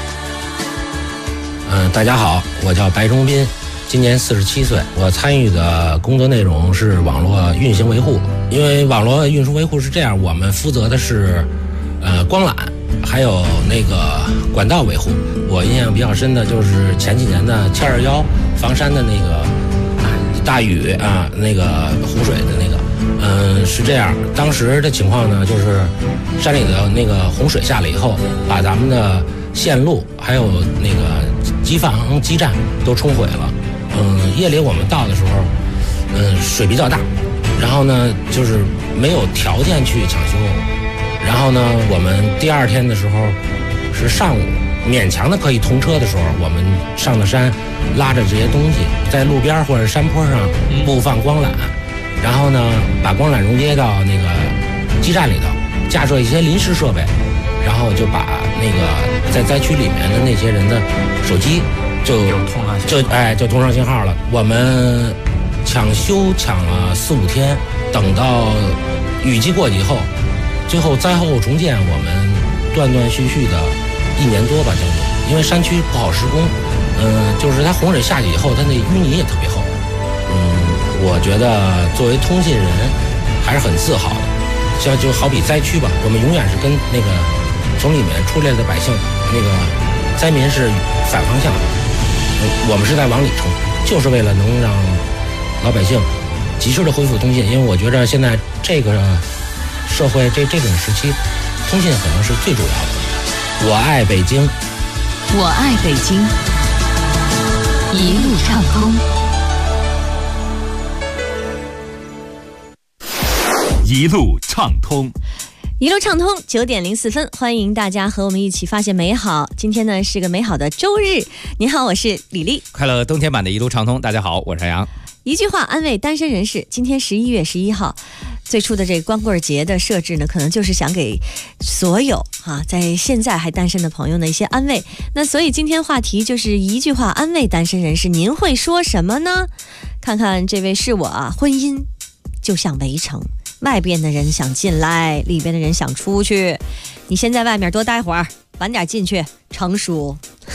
大家好，我叫白忠斌，今年47岁。我参与的工作内容是网络运行维护。因为网络运输维护是这样，我们负责的是光缆，还有那个管道维护。我印象比较深的就是前几年的721房山的那个大雨啊，那个湖水的那个。是这样，当时的情况呢，就是山里的那个洪水下来以后，把咱们的线路还有那个机房基站都冲毁了。夜里我们到的时候，水比较大，然后呢就是没有条件去抢修，然后呢我们第2天的时候是上午勉强的可以通车的时候，我们上了山，拉着这些东西在路边或者山坡上布放光缆。然后呢，把光缆融接到那个基站里头，架设一些临时设备，然后就把那个在灾区里面的那些人的手机就通上信号了。我们抢修抢了4、5天，等到雨季过去以后，最后灾后重建我们断断续续的1年多吧，将近。因为山区不好施工，就是它洪水下去以后，它那淤泥也特别厚。我觉得作为通信人还是很自豪的，就好比灾区吧，我们永远是跟那个从里面出来的百姓，那个灾民是反方向的，我们是在往里冲，就是为了能让老百姓及时的恢复通信。因为我觉得现在这个社会这种时期，通信可能是最重要的。我爱北京， 我爱北京，一路畅通。 一路畅通， 一路畅通。9点04分，欢迎大家和我们一起发现美好。今天呢是个美好的周日。你好，我是李丽。 快乐冬天版的一路畅通，大家好，我是杨。 一句话安慰单身人士。今天11月11号，最初的这个光棍节的设置呢，可能就是想给所有在现在还单身的朋友呢一些安慰。那所以今天话题就是一句话安慰单身人士，您会说什么呢？看看这位是我婚姻就像围城。外边的人想进来，里边的人想出去。你先在外面多待会儿，晚点进去，成熟。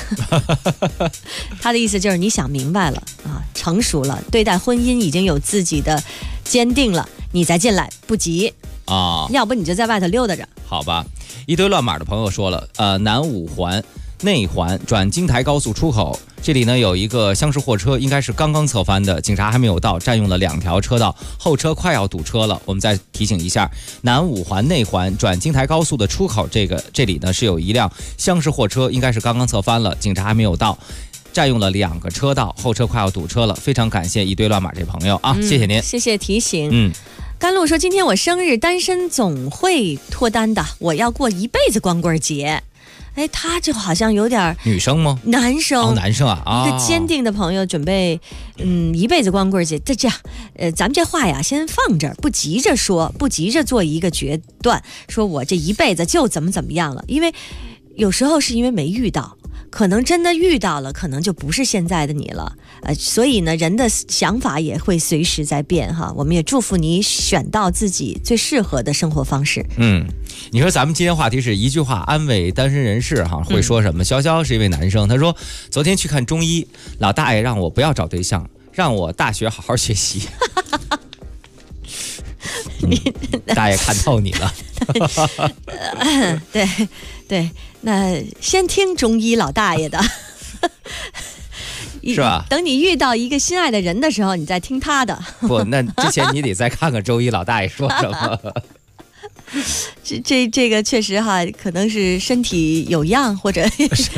他的意思就是你想明白了成熟了，对待婚姻已经有自己的坚定了，你再进来不急要不你就在外头溜达着。 好吧，一堆乱码的朋友说了，南五环内环转京台高速出口，这里呢有一个厢式货车，应该是刚刚侧翻的，警察还没有到，占用了2条车道，后车快要堵车了。我们再提醒一下，南5环内环转京台高速的出口，这里呢是有一辆厢式货车，应该是刚刚侧翻了，警察还没有到，占用了2个车道，后车快要堵车了。非常感谢一堆乱码这朋友啊，谢谢您， 谢谢提醒。甘露说今天我生日，单身总会脱单的，我要过一辈子光棍节。哎，他这好像有点女生吗？ 男生， 男生啊， 一个坚定的朋友准备，一辈子光棍节。这样，咱们这话呀，先放这儿，不急着说，不急着做一个决断，说我这一辈子就怎么样了，因为有时候是因为没遇到。可能真的遇到了，可能就不是现在的你了，所以呢，人的想法也会随时在变哈。我们也祝福你选到自己最适合的生活方式。 你说咱们今天话题是一句话安慰单身人士哈，会说什么？潇潇是一位男生，他说昨天去看中医，老大爷让我不要找对象，让我大学好好学习。大爷看透你了。 对，那先听中医老大爷的， 是吧？ 等你遇到一个心爱的人的时候，你再听他的。 不，那之前你得再看看中医老大爷说什么。 这个确实哈，可能是身体有恙，或者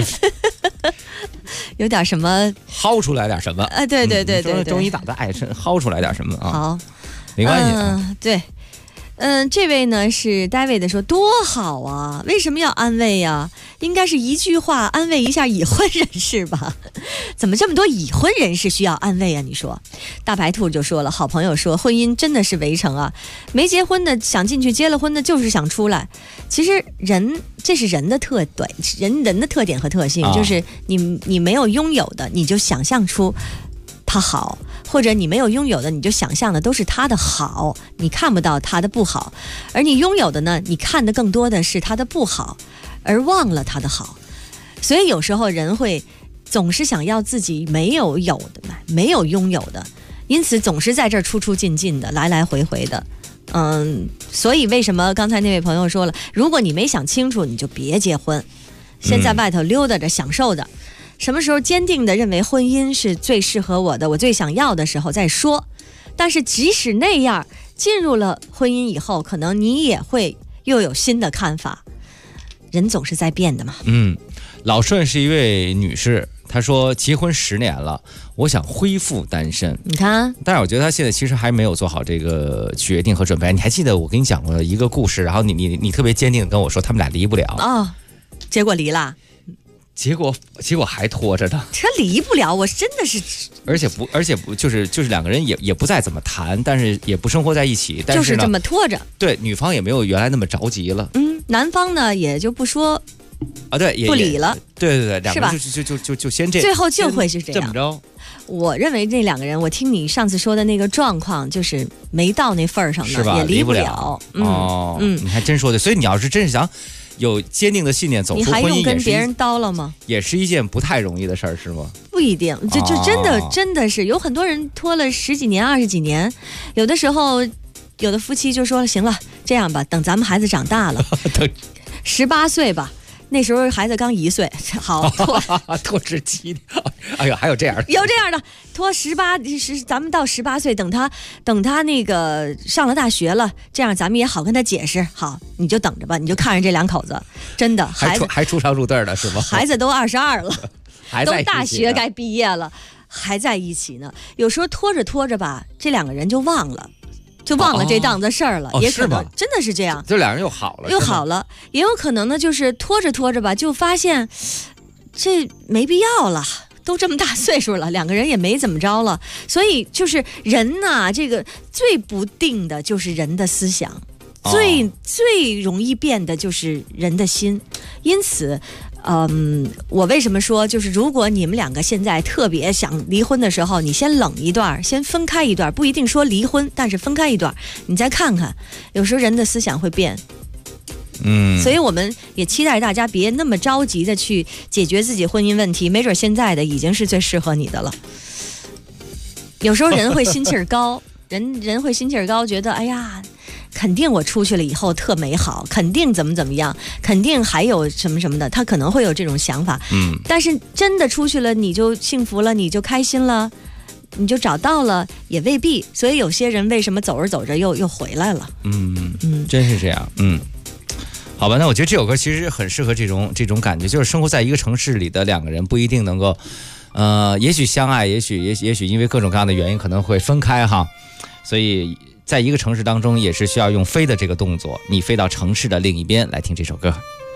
有点什么薅出来点什么啊？对， 中医老大爷薅出来点什么啊？ 好， 没关系。 对。这位呢是 David 说多好啊，为什么要安慰呀？应该是一句话安慰一下已婚人士吧？怎么这么多已婚人士需要安慰啊？你说，大白兔就说了，好朋友说婚姻真的是围城啊，没结婚的想进去，结了婚的就是想出来。其实这是人的特点，人的特点和特性，就是你没有拥有的，你就想象出他好，或者你没有拥有的，你就想象的都是他的好，你看不到他的不好。而你拥有的呢，你看的更多的是他的不好，而忘了他的好。所以有时候人会总是想要自己没有拥有的，因此总是在这儿出出进进的，来来回回的。所以为什么刚才那位朋友说了，如果你没想清楚，你就别结婚，先在外头溜达着享受着。什么时候坚定地认为婚姻是最适合我的，我最想要的时候再说。但是即使那样，进入了婚姻以后，可能你也会又有新的看法。人总是在变的嘛。 老顺是一位女士，她说结婚10年了，我想恢复单身。 你看， 但是我觉得她现在其实还没有做好这个决定和准备。你还记得我跟你讲过一个故事，然后你特别坚定地跟我说他们俩离不了结果离了。 结果还拖着呢， 这离不了，我真的是， 而且不就是2个人也不再怎么谈，但是也不生活在一起，但是就是这么拖着。 对，女方也没有原来那么着急了， 男方呢也就不说对，也不理了， 对，2个人就先这样， 最后就会是这么着。 我认为这2个人，我听你上次说的那个状况，就是没到那份儿上呢，也离不了。 你还真说对，所以你要是真是想有坚定的信念走出婚姻， 你还用跟别人叨唠吗？ 也是一件不太容易的事儿，是吗？ 不一定，就真的是有很多人拖了10几年、20几年，有的时候有的夫妻就说了，行了，这样吧，等咱们孩子长大了，18岁吧。那时候孩子刚1岁，好拖至7年，哎呦，还有这样的， 有这样的拖咱们到18岁，等他那个上了大学了，这样咱们也好跟他解释。好，你就等着吧，你就看着这2口子，真的孩子还出双入对的是吗？ 孩子都22了， 还在一起， 都大学该毕业了，还在一起呢。有时候拖着吧，这2个人就忘了这档子事儿了，也可能真的是这样， 这2人又好了， 也有可能呢，就是拖着吧，就发现这没必要了，都这么大岁数了，2个人也没怎么着了，所以就是人呐，这个最不定的就是人的思想，最容易变的就是人的心，因此。我为什么说，就是如果你们2个现在特别想离婚的时候，你先冷一段，先分开一段，不一定说离婚，但是分开一段，你再看看，有时候人的思想会变。所以我们也期待大家别那么着急的去解决自己婚姻问题，没准现在的已经是最适合你的了。有时候人会心气儿高，人会心气儿高，觉得哎呀， 肯定我出去了以后特美好，肯定怎么样，肯定还有什么什么的，他可能会有这种想法。但是真的出去了，你就幸福了，你就开心了，你就找到了，也未必。所以有些人为什么走着走着又回来了？ 真是这样。好吧，那我觉得这首歌其实很适合这种感觉，就是生活在一个城市里的两个人不一定能够，也许相爱，也许因为各种各样的原因可能会分开哈，所以在一个城市当中也是需要用飞的这个动作，你飞到城市的另一边来听这首歌。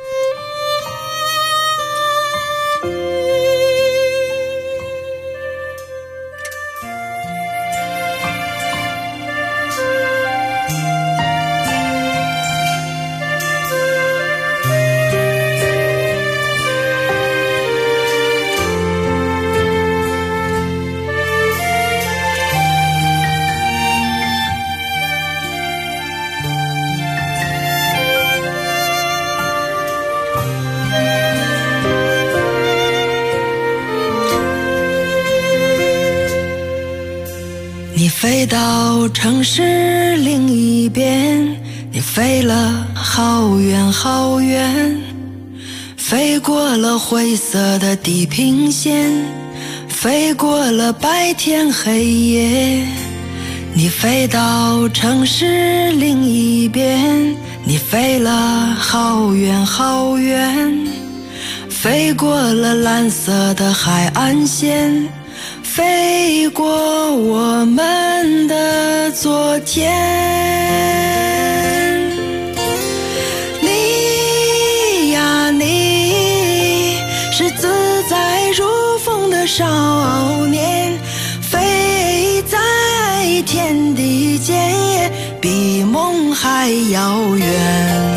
你飞到城市另一边，你飞了好远好远，飞过了灰色的地平线，飞过了白天黑夜。你飞到城市另一边，你飞了好远好远，飞过了蓝色的海岸线，飞过我们的昨天。你呀你，是自在如风的少年，飞在天地间，比梦还遥远。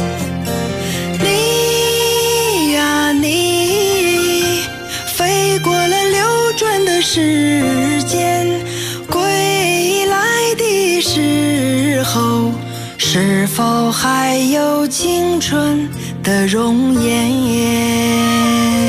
你呀你，飞过了流转的时间，归来的时候，是否还有青春的容颜？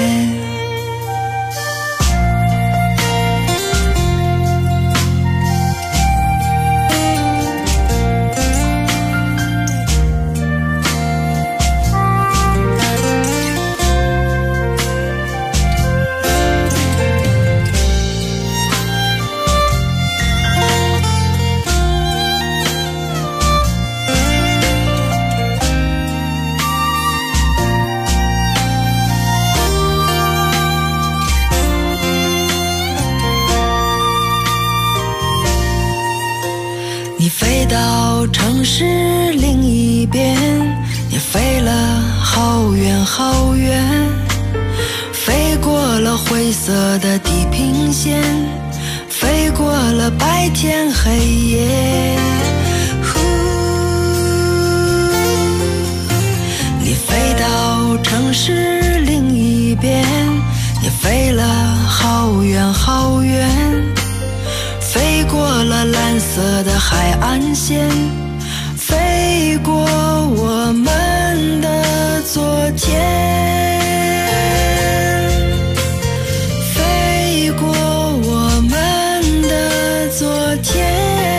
你飞到城市另一边，你飞了好远好远，飞过了灰色的地平线，飞过了白天黑夜。你飞到城市另一边，你飞了好远好远，飞过了蓝色的海岸线，飞过我们的昨天，飞过我们的昨天。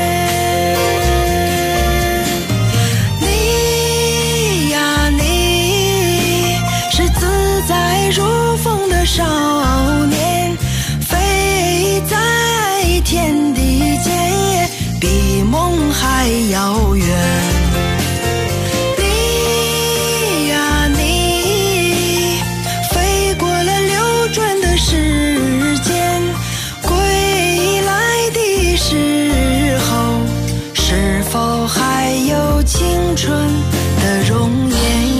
你呀你，是自在如风的少年，飞在天地间，比梦还遥远。你呀你，飞过了流转的时间，归来的时候，是否还有青春的容颜？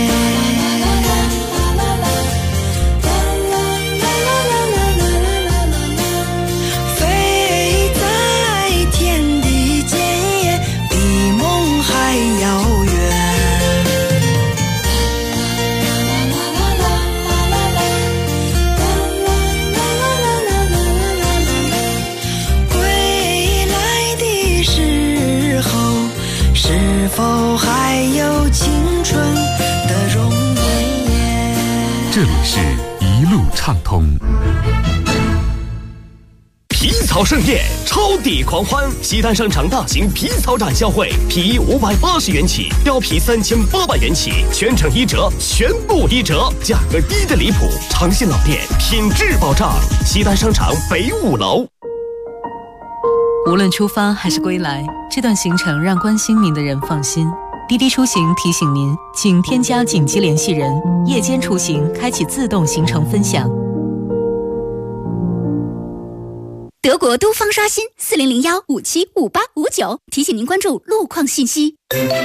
是否还有青春的容颜？ 这里是一路畅通。 皮草盛宴，超抵狂欢！西单商场大型皮草展销会，皮衣580元起，貂皮3800元起，全程1折，全部1折，价格低的离谱，长信老店，品质保障。西单商场北5楼。 无论出发还是归来，这段行程让关心您的人放心。滴滴出行提醒您，请添加紧急联系人，夜间出行开启自动行程分享。 德国都方刷新4001575859，提醒您关注路况信息。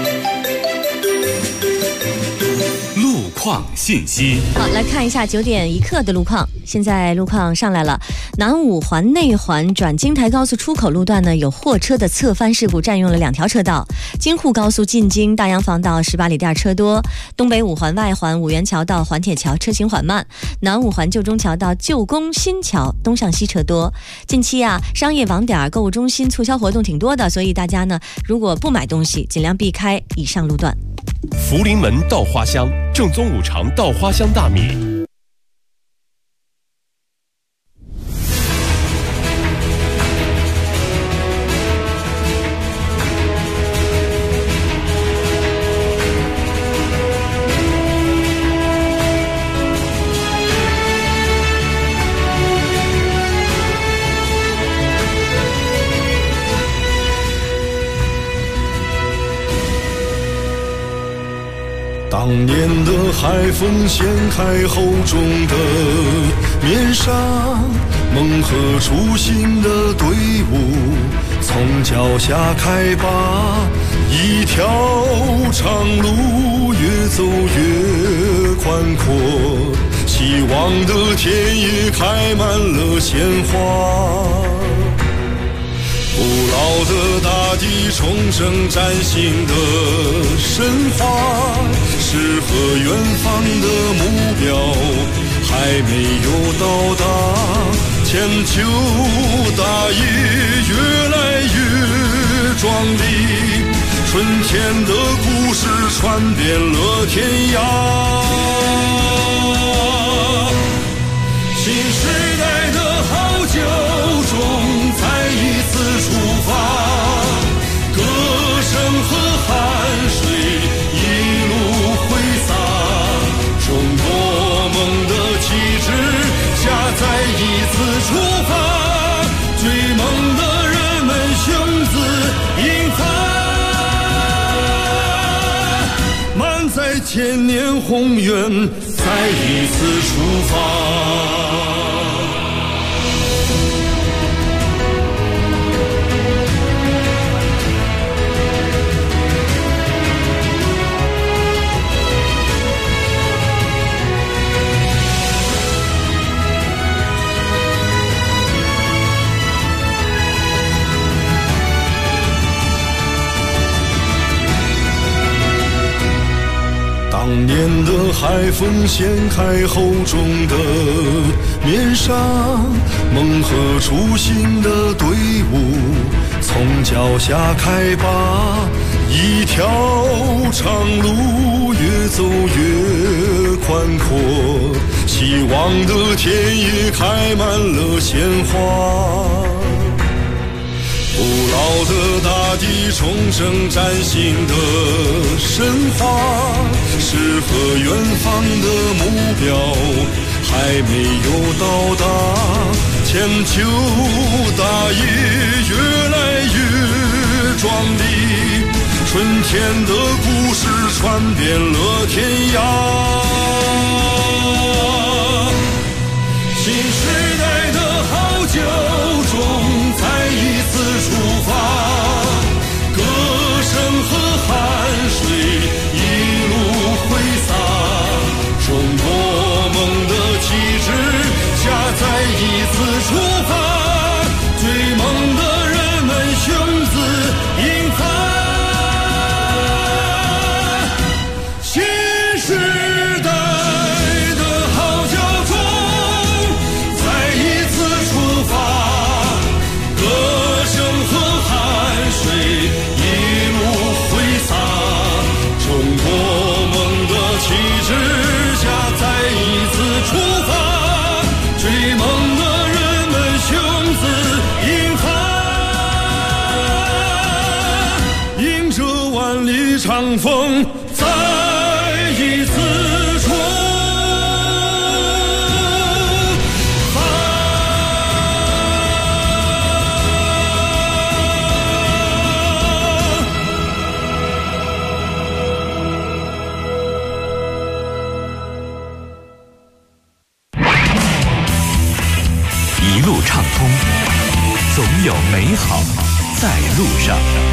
路况信息。 好，来看一下9点1刻的路况。现在路况上来了，南五环内环转京台高速出口路段呢，有货车的侧翻事故，占用了2条车道。京沪高速进京大洋坊到18里店车多，东北五环外环五元桥到环铁桥车行缓慢，南五环旧中桥到旧宫新桥东向西车多。近期啊，商业网点、购物中心促销活动挺多的，所以大家呢，如果不买东西，尽量避开以上路段。 福临门稻花香，正宗五常稻花香大米。 当年的海风掀开厚重的面纱，梦和初心的队伍从脚下开拔，一条长路越走越宽阔，希望的田野开满了鲜花。古老的大地重整崭新的神话，诗和远方的目标还没有到达，千秋大业越来越壮丽，春天的故事传遍了天涯。新时代的好酒中再一次出发，歌声和汗水一路挥洒，中国梦的旗帜下再一次出发，追梦的人们雄姿英发，满载千年宏愿再一次出发。当年的海风掀开厚重的面纱，梦和初心的队伍从脚下开拔，一条长路越走越宽阔，希望的田野开满了鲜花。古老的大地重整崭新的神话，诗和远方的目标还没有到达，千秋大业越来越壮丽，春天的故事传遍了天涯。新时代的好酒中再一次出发，歌声和汗水一路挥洒，中国梦的旗帜下再一次出发，追梦的人们雄姿英发，新时代的号角中再一次出发，歌声和汗水一路挥洒，中国梦的旗帜下再一次出发，追梦的人们雄一路畅通，总有美好在路上。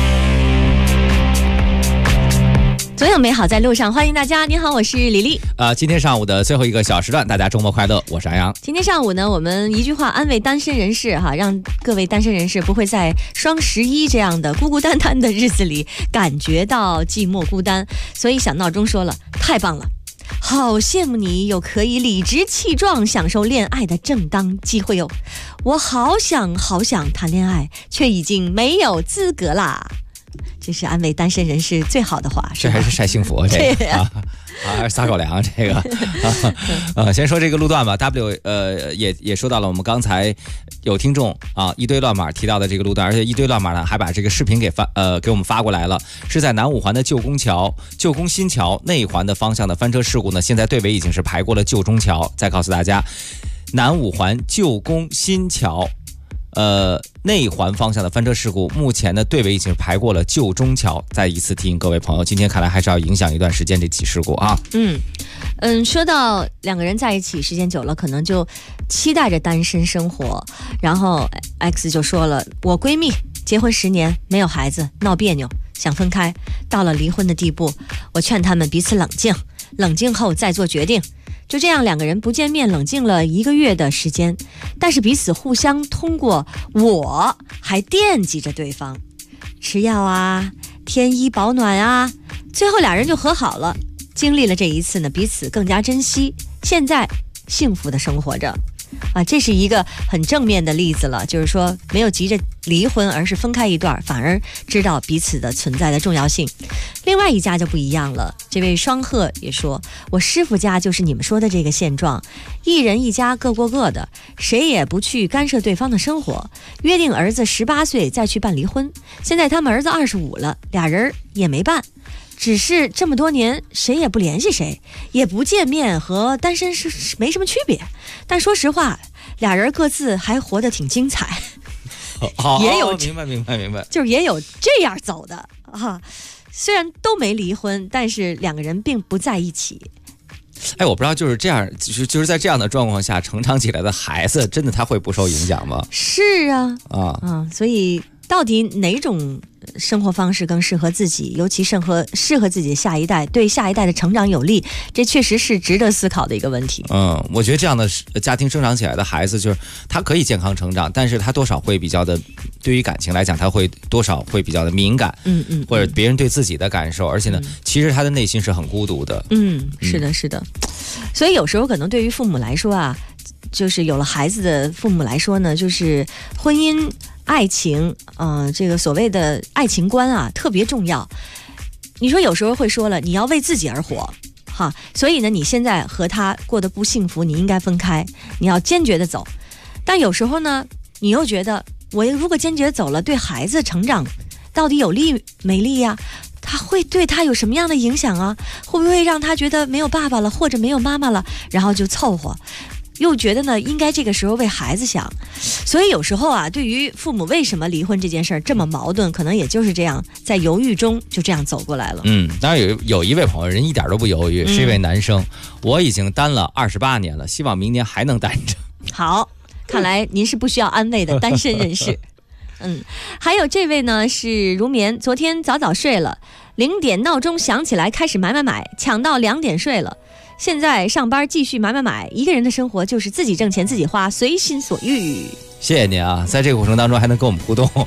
总有美好在路上，欢迎大家。你好，我是李丽。 今天上午的最后一个小时段，大家周末快乐，我是安阳。 今天上午呢，我们一句话安慰单身人士哈，让各位单身人士不会在双11这样的孤孤单单的日子里感觉到寂寞孤单。所以小闹钟说了，太棒了，好羡慕你有可以理直气壮享受恋爱的正当机会哦。我好想谈恋爱，却已经没有资格啦。这是安慰单身人士最好的话， 这还是晒幸福这个撒狗粮这个先说这个路段吧。也说到了我们刚才有听众一堆乱码提到的这个路段，而且一堆乱码呢还把这个视频给我们发过来了，是在南五环的旧宫新桥内环的方向的翻车事故呢，现在队尾已经是排过了旧中桥。再告诉大家，南五环旧宫新桥内环方向的翻车事故，目前的队尾已经排过了旧中桥。再一次提醒各位朋友，今天看来还是要影响一段时间这起事故啊。 说到两个人在一起时间久了，可能就期待着单身生活。然后 X 就说了，我闺蜜结婚10年没有孩子，闹别扭，想分开，到了离婚的地步。我劝他们彼此冷静后再做决定。就这样，两个人不见面，冷静了1个月的时间，但是彼此互相通过我还惦记着对方，吃药啊，添衣保暖啊，最后俩人就和好了。经历了这一次呢，彼此更加珍惜，现在幸福的生活着。这是一个很正面的例子了，就是说没有急着离婚，而是分开一段，反而知道彼此的存在的重要性。另外一家就不一样了，这位双鹤也说，我师傅家就是你们说的这个现状，一人一家各过各的，谁也不去干涉对方的生活，约定儿子18岁再去办离婚。现在他们儿子25了，俩人也没办，只是这么多年谁也不联系谁，也不见面，和单身是没什么区别。但说实话，俩人各自还活得挺精彩。也有明白， 就是也有这样走的虽然都没离婚，但是两个人并不在一起。 我不知道就是这样，就是在这样的状况下成长起来的孩子，真的他会不受影响吗？ 是所以到底哪种生活方式更适合自己，尤其适合自己的下一代，对下一代的成长有利，这确实是值得思考的一个问题。 我觉得这样的家庭生长起来的孩子，就是他可以健康成长，但是他多少会比较的，对于感情来讲，他会多少会比较的敏感，或者别人对自己的感受，而且呢，其实他的内心是很孤独的。 是的。所以有时候可能对于父母来说就是有了孩子的父母来说呢，就是婚姻爱情这个所谓的爱情观特别重要。你说有时候会说了，你要为自己而活所以呢，你现在和他过得不幸福，你应该分开，你要坚决的走。但有时候呢，你又觉得我如果坚决走了，对孩子成长到底有利没利呀？他会对他有什么样的影响啊？会不会让他觉得没有爸爸了，或者没有妈妈了，然后就凑合？又觉得呢，应该这个时候为孩子想。所以有时候对于父母为什么离婚这件事儿这么矛盾，可能也就是这样，在犹豫中就这样走过来了。 当然有一位朋友人一点都不犹豫，是一位男生，我已经单了28年了，希望明年还能单着。 好，看来您是不需要安慰的单身人士。还有这位呢是如眠，昨天早早睡了，0点闹钟响起来开始买，抢到2点睡了。现在上班继续买，一个人的生活就是自己挣钱自己花，随心所欲。 谢谢您在这个过程当中还能跟我们互动。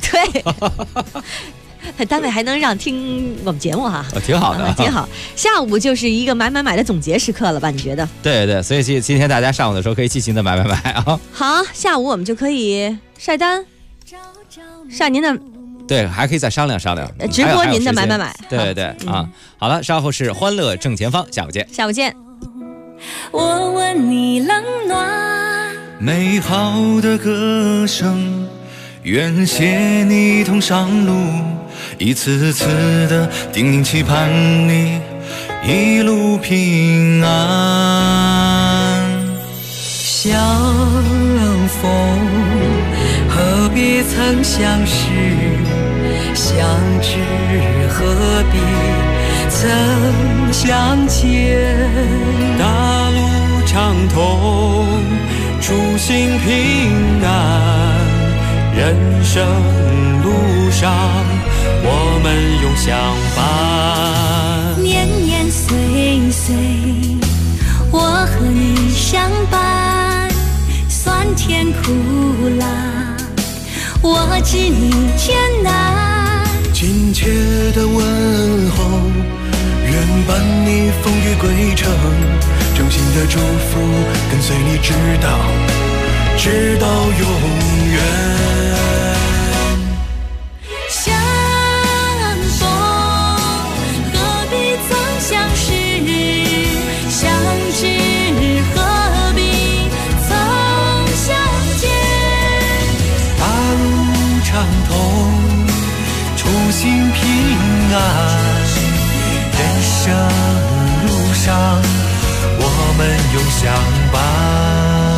对，单位还能让听我们节目挺好的挺好。下午就是一个买的总结时刻了吧？你觉得？ 对，所以今天大家上午的时候可以尽情的买好，下午我们就可以晒单，晒您的。 对，还可以再商量， 直播您的买。 对好了，稍后是欢乐正前方，下午见。 我问你冷暖， 美好的歌声，愿携你同上路，一次次的叮咛期盼你一路平安。 相逢何必曾相识，相知何必曾相见。 大路畅通， 出行平安，人生路上我们永相伴。 年年岁岁，我和你相伴，酸甜苦辣，我知你艰难。 亲切的问候，愿伴你风雨归程，衷心的祝福跟随你直到永远。 相逢何必曾相识，相知何必曾相见。 大路畅通，出行平安，人生路上我们永相伴。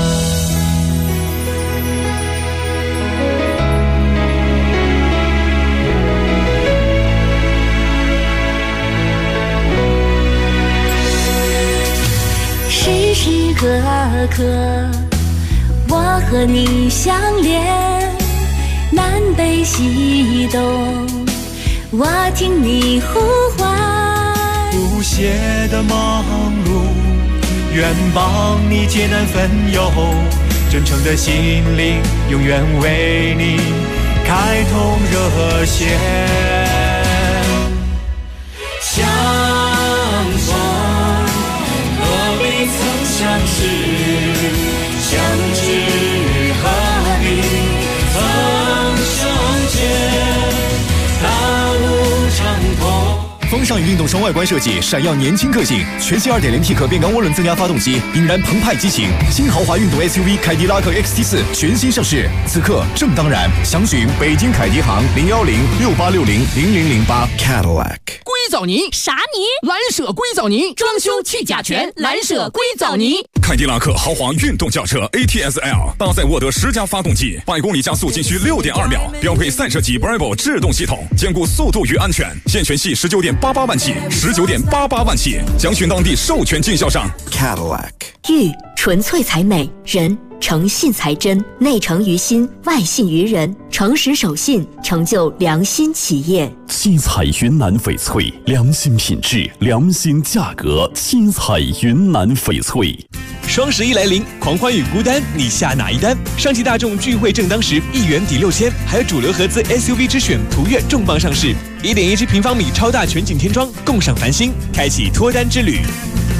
时时刻刻我和你相连，南北西东我听你呼唤。 不懈的忙碌，愿帮你艰难分忧，真诚的心灵永远为你开通热线。相逢何必曾相识，相知何必曾相见。大路畅通。 风尚与运动双外观设计，闪耀年轻个性。全新 2.0T 可变缸涡轮增压发动机，引燃澎湃激情。新豪华运动 SUV 凯迪拉克 XT4 全新上市，此刻正当然。详询北京凯迪行01068600008 Cadillac。 硅藻泥啥泥？ 蓝舍硅藻泥，装修去甲醛，蓝舍硅藻泥。 凯迪拉克豪华运动轿车 ATS-L 搭载沃德10加发动机，100公里加速仅需6.2秒，标配赛车级 Bravo 制动系统，兼顾速度与安全。现权系19.88万起，19.88万起，详询当地授权经销商。 Cadillac。 玉纯粹才美，人诚信才真，内诚于心，外信于人，诚实守信，成就良心企业。 七彩云南翡翠，良心品质，良心价格。七彩云南翡翠。 双11来临，狂欢与孤单，你下哪一单？上汽大众聚会正当时，1元抵6000，还有主流合资 SUV 之选途岳重磅上市，1.17平方米超大全景天窗，共赏繁星，开启脱单之旅。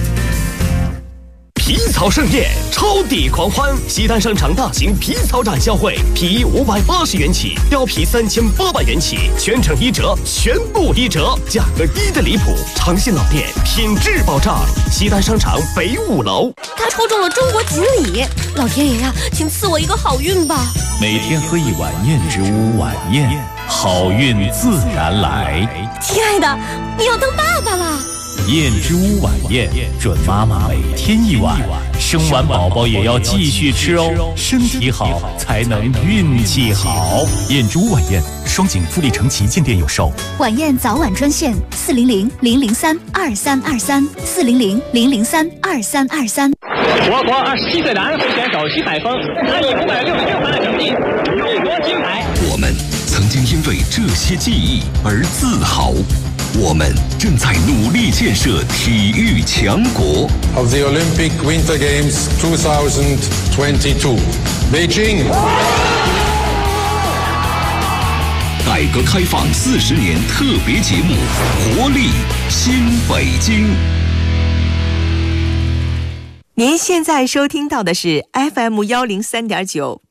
皮草盛宴，超抵狂欢！西单商场大型皮草展销会，皮衣580元起，貂皮3800元起，全程1折，全部1折，价格低的离谱。长信老店，品质保障。西单商场北5楼。 他抽中了中国锦鲤，老天爷呀，请赐我一个好运吧！ 每天喝一碗燕之屋晚宴，好运自然来。 亲爱的，你要当爸爸了。 燕之屋晚宴，准妈妈每天1碗，生完宝宝也要继续吃哦，身体好才能运气好。燕之屋晚宴，双井富力城旗舰店有售。 晚宴早晚专线400-003-2323，400-003-2323。 我国27岁男会选手徐海峰，他以566分的成绩勇夺金牌。 我们曾经因为这些记忆而自豪。我们正在努力建设体育强国。 Of the Olympic Winter Games 2022, Beijing。 改革开放40年特别节目《活力新北京》。 您现在收听到的是 FM103.9。